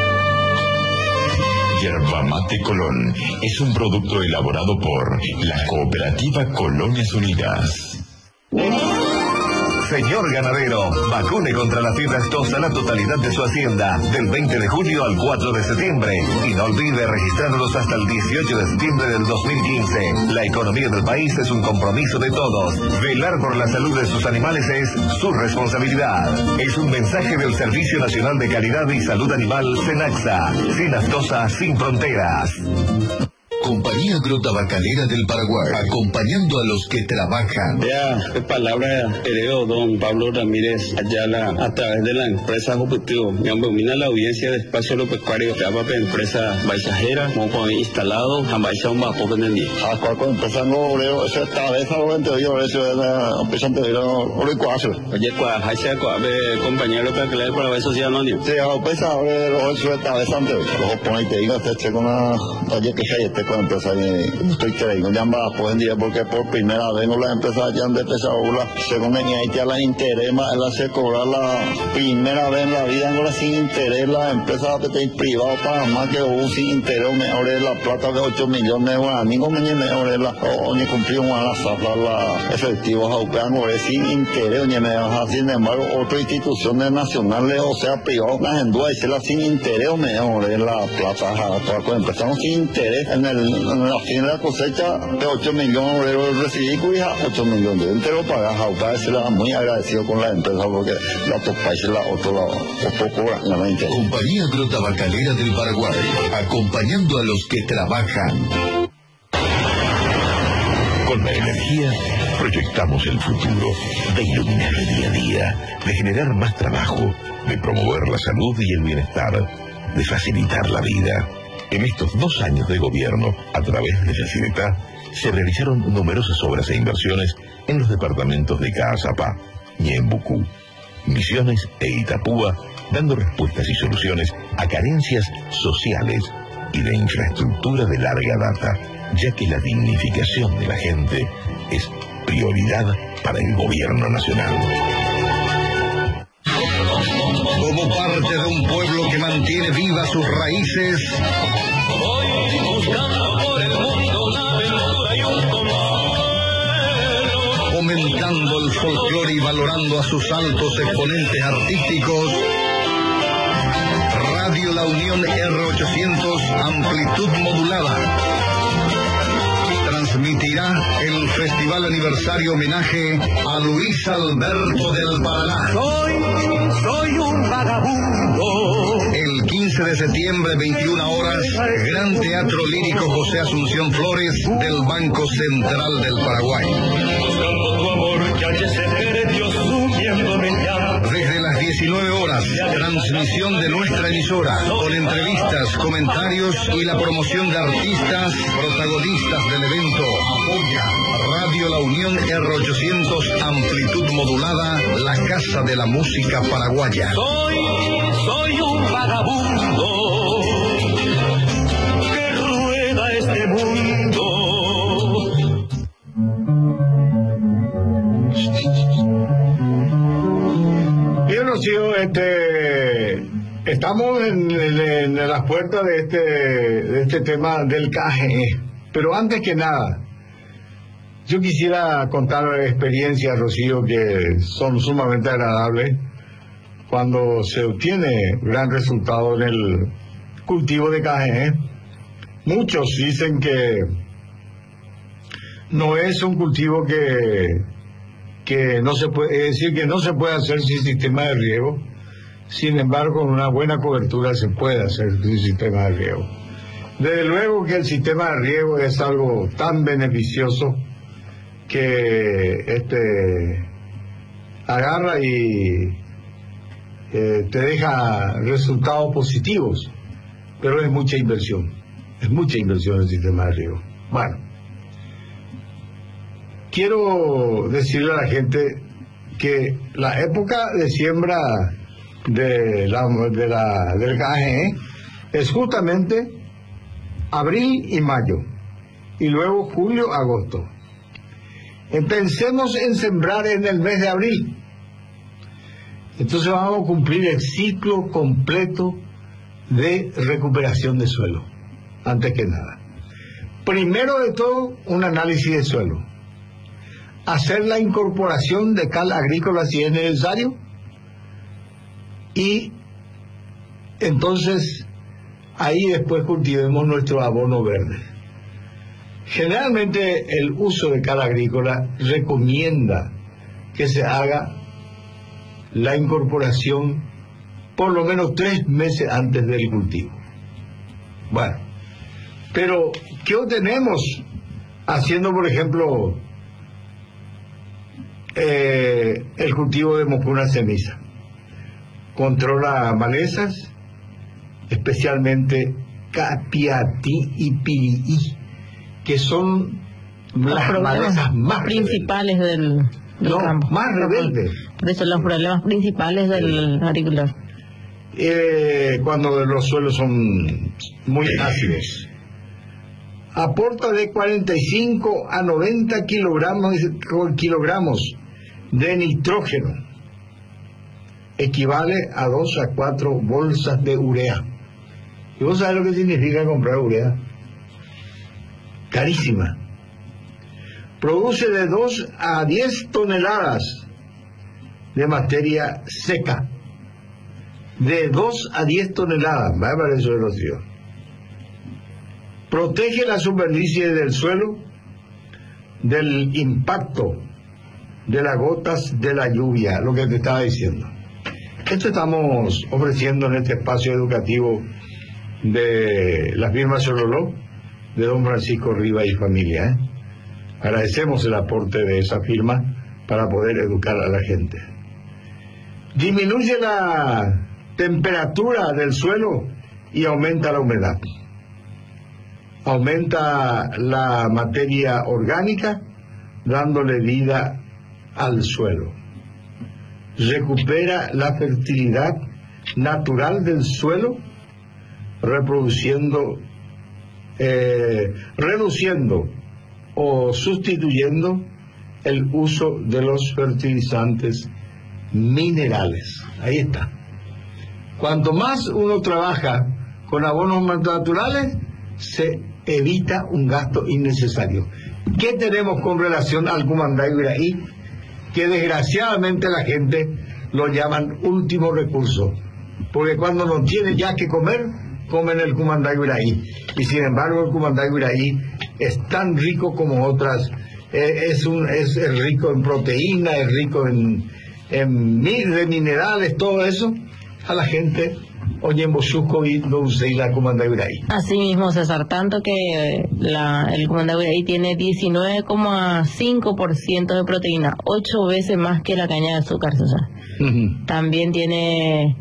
Yerba Mate Colón es un producto elaborado por la Cooperativa Colonias Unidas. Señor ganadero, vacune contra la fiebre aftosa la totalidad de su hacienda del 20 de julio al 4 de septiembre. Y no olvide registrarlos hasta el 18 de septiembre del 2015. La economía del país es un compromiso de todos. Velar por la salud de sus animales es su responsabilidad. Es un mensaje del Servicio Nacional de Calidad y Salud Animal, SENAXA. Sin aftosa, sin fronteras. Compañía Agrotabacalera del Paraguay, acompañando a los que trabajan. Ya, palabra heredó don Pablo Ramírez Ayala a través de la empresa Jupiteo. Me domina la audiencia de espacio agropecuario. Ya va a empresa baisajera, como instalado, jambaisa un bajo en el día. A cual empresa no obrero, esa esta vez ahora yo eso es la empresa anterior, oro cuatro. Oye, hace compañero agropecuario del Paraguay Social Anónimo. Sí, a empresa ahora eso esta vez anterior. Los ponen te digo, te con una oye que hay con empresa estoy creyendo ya más pues en día porque por primera vez no las empresas ya han empezado según en ahí ya las interés más él hace cobrar la primera vez en la vida no sin interés las empresas privadas para más que hubo sin interés mejor la plata de 8 millones de guaraní como ni mejor la o ni cumplió la zafra la efectivos aupean sin interés ni mejor sin embargo otras instituciones nacionales o sea privadas las en duda y la sin interés mejor la plata para empezamos sin interés en la fin de la cosecha de 8 millones de euros recibí cuya 8 millones de entero pagas a se la muy agradecido con la empresa porque la otros países la otro cobran la interés. Compañía Agrotabacalera del Paraguay, acompañando a los que trabajan. Con la energía proyectamos el futuro de iluminar el día a día, de generar más trabajo, de promover la salud y el bienestar, de facilitar la vida. En estos 2 años de gobierno, a través de Facilita, se realizaron numerosas obras e inversiones en los departamentos de Caazapá, Ñembucú, Misiones e Itapúa, dando respuestas y soluciones a carencias sociales y de infraestructura de larga data, ya que la dignificación de la gente es prioridad para el gobierno nacional. Como parte de un pueblo que mantiene vivas sus raíces, voy buscando por el mundo la aventura y un consuelo. Fomentando el folclore y valorando a sus altos exponentes artísticos, Radio La Unión R800 amplitud modulada transmitirá el Festival Aniversario Homenaje a Luis Alberto del Paraná. Soy un vagabundo. El 15 de septiembre, 21 horas, Gran Teatro Lírico José Asunción Flores del Banco Central del Paraguay. Buscando tu amor, ya se perdió subiéndome ya. Desde las 19 horas, transmisión de nuestra emisora, con entrevistas, comentarios y la promoción de artistas, protagonistas del evento. Apoya Radio La Unión R800 amplitud modulada, la casa de la música paraguaya. Soy un vagabundo que rueda este mundo. Bien, Rocío, estamos en las puertas de este tema del KGE, pero antes que nada, yo quisiera contar experiencias, Rocío, que son sumamente agradables cuando se obtiene gran resultado en el cultivo de KGE. Muchos dicen que no es un cultivo que no se puede, es decir, que no se puede hacer sin sistema de riego. Sin embargo, con una buena cobertura se puede hacer sin sistema de riego. Desde luego que el sistema de riego es algo tan beneficioso que agarra y te deja resultados positivos, pero es mucha inversión el sistema de riego. Bueno, quiero decirle a la gente que la época de siembra del KGE es justamente abril y mayo, y luego julio, agosto. Pensemos en sembrar en el mes de abril. Entonces vamos a cumplir el ciclo completo de recuperación de suelo, antes que nada. Primero de todo, un análisis de suelo. hacer la incorporación de cal agrícola si es necesario, y entonces ahí después cultivemos nuestro abono verde. Generalmente el uso de cal agrícola recomienda que se haga la incorporación por lo menos 3 meses antes del cultivo. Bueno, pero ¿qué obtenemos haciendo, por ejemplo, el cultivo de mucuna ceniza? Controla malezas, especialmente capiatí y pirií, que son las malezas más principales del campo. Más rebeldes. Por eso los problemas principales del agricultor. Cuando los suelos son muy ácidos. Aporta de 45 a 90 kilogramos de nitrógeno. Equivale a 2 a 4 bolsas de urea. ¿Y vos sabés lo que significa comprar urea? Carísima. Produce de 2 a 10 toneladas de materia seca. De 2 a 10 toneladas, va para eso de rocío. Protege la superficie del suelo del impacto de las gotas de la lluvia, lo que te estaba diciendo. Esto estamos ofreciendo en este espacio educativo de la firma Sololó, de don Francisco Riva y familia. Agradecemos el aporte de esa firma para poder educar a la gente. Disminuye la temperatura del suelo y aumenta la humedad. Aumenta la materia orgánica, dándole vida al suelo. Recupera la fertilidad natural del suelo, reduciendo o sustituyendo el uso de los fertilizantes minerales. Ahí está. Cuanto más uno trabaja con abonos naturales, se evita un gasto innecesario. ¿Qué tenemos con relación al Cumandaibiraí? Que desgraciadamente la gente lo llaman último recurso, porque cuando no tiene ya que comer, comen el Cumandaibiraí, y sin embargo el Cumandaibiraí es tan rico como otras, es rico en proteína, es rico en minerales, todo eso. A la gente oye Bosuco y no usé la Cumandaibiraí. Así mismo, César, tanto que el Cumandaibiraí tiene 19,5% de proteína, 8 veces más que la caña de azúcar, César. También tiene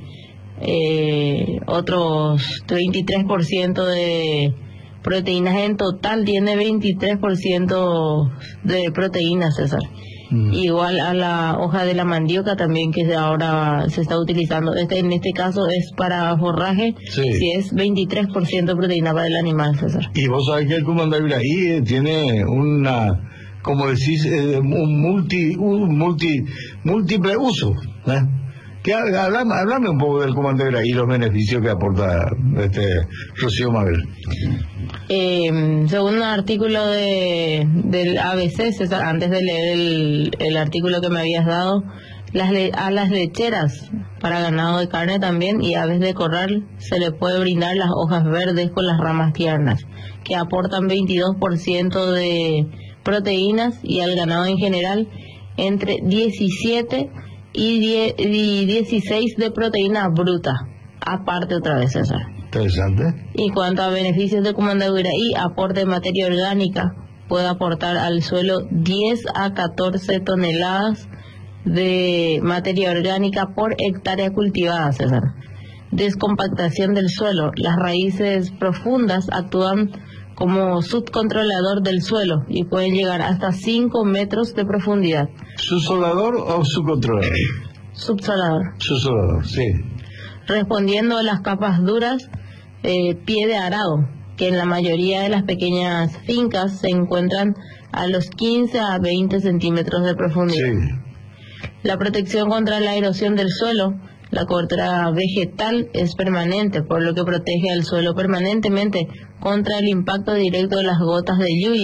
otros 23% de proteínas. En total tiene 23% de proteínas, César. Igual a la hoja de la mandioca también, que ahora se está utilizando. En este caso es para forraje, si es 23% de proteína para el animal, César. Y vos sabés que el Cumandaibiraí tiene una, como decís, un múltiple uso, Hablame un poco del Cumandaibiraí y los beneficios que aporta Rocío Mabel. Según un artículo del ABC, César, antes de leer el artículo que me habías dado, a las lecheras para ganado de carne también y aves de corral se le puede brindar las hojas verdes con las ramas tiernas, que aportan 22% de proteínas, y al ganado en general entre 17 y 16 de proteína bruta, aparte otra vez, César. Interesante. Y cuanto a beneficios de Cumandaibiraí, aporte de materia orgánica, puede aportar al suelo 10 a 14 toneladas de materia orgánica por hectárea cultivada, César. Descompactación del suelo. Las raíces profundas actúan como subcontrolador del suelo y pueden llegar hasta 5 metros de profundidad. ¿Subsolador o subcontrolador? Subsolador. Subsolador, sí. Respondiendo a las capas duras, pie de arado, que en la mayoría de las pequeñas fincas se encuentran a los 15 a 20 centímetros de profundidad. Sí. La protección contra la erosión del suelo. La cobertura vegetal es permanente, por lo que protege al suelo permanentemente contra el impacto directo de las gotas de lluvia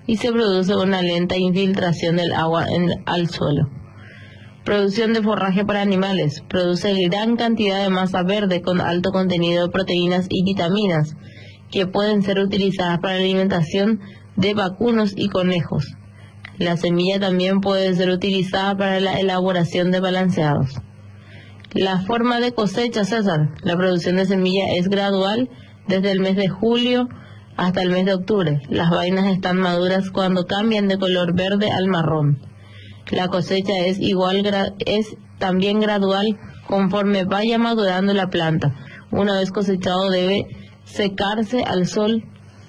y se produce una lenta infiltración del agua al suelo. Producción de forraje para animales. Produce gran cantidad de masa verde con alto contenido de proteínas y vitaminas que pueden ser utilizadas para la alimentación de vacunos y conejos. La semilla también puede ser utilizada para la elaboración de balanceados. La forma de cosecha, César. La producción de semilla es gradual desde el mes de julio hasta el mes de octubre. Las vainas están maduras cuando cambian de color verde al marrón. La cosecha es también gradual conforme vaya madurando la planta. Una vez cosechado debe secarse al sol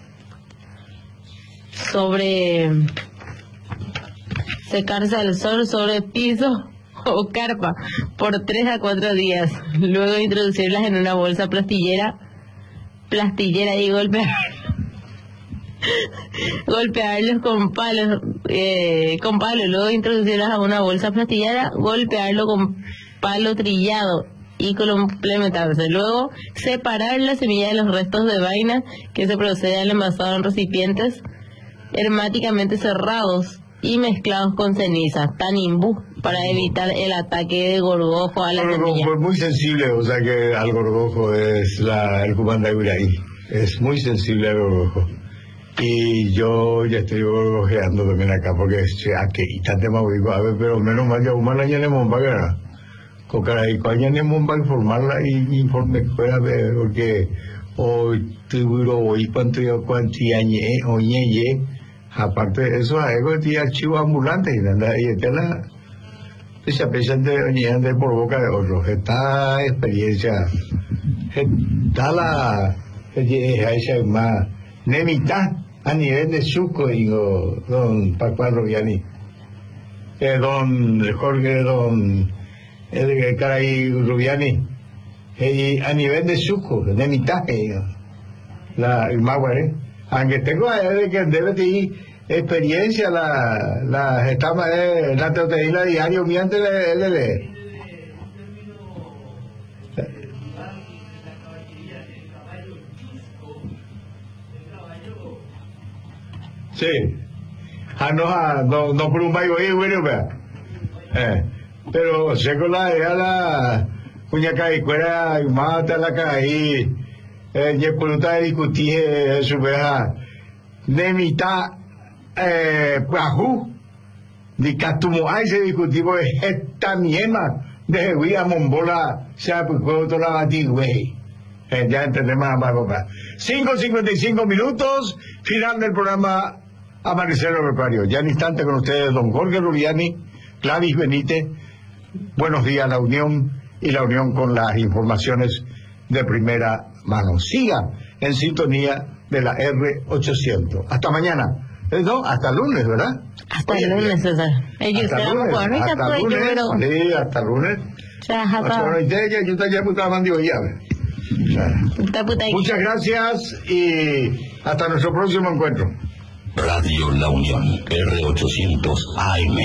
sobre piso o carpa por 3 a 4 días. Luego introducirlas en una bolsa plastillera y golpearlos con palos, luego introducirlas a una bolsa plastillera, golpearlo con palo trillado y complementarse. Luego separar la semilla de los restos de vaina que se procede al envasado en recipientes herméticamente cerrados y mezclados con ceniza, tanimbú, para evitar el ataque de gorgojo a la semilla. Pues muy sensible, o sea que al gorgojo es el cumanda uraí. Es muy sensible al gorgojo. Y yo ya estoy gorgojeando también acá, porque aquí está tema a ver, pero menos mal que humana ya no hemos pagado. Cocaray, coña no hemos pagado informarla y informe fuera, porque hoy tuvo hoy cuánto aparte de eso, hay archivos ambulantes y esa presente de por boca de otros. Esta experiencia, está la más mitad a nivel de suco, digo, don Pascual Rubiani, don Jorge, don el Caray Rubiani, a nivel de suco, de mitad, el Maguare, aunque tengo de que debe de experiencia la proteína diario mientras le sí, no por un baile bueno, pero sé con la cuñaca y cuera y mata la caí, y por de discutir su veja de mitad de catumo hay se discutimos esta miema de huía mombola se ha puesto toda la batida güey. Ya entendemos más, papá. 5:55 minutos, final del programa Amanecer Agropecuario. Ya en instante con ustedes, don Jorge Rubiani, Gladys Benítez. Buenos días, La Unión, y La Unión con las informaciones de primera mano. Siga en sintonía de la R800. Hasta mañana. No, hasta el lunes, ¿verdad? Hasta el lunes, César. Hasta lunes. Muchas gracias y hasta nuestro próximo encuentro. Radio La Unión, R800 AM.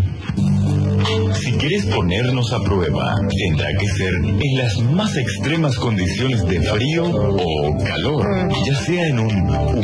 Si quieres ponernos a prueba, tendrá que ser en las más extremas condiciones de frío o calor, ya sea en un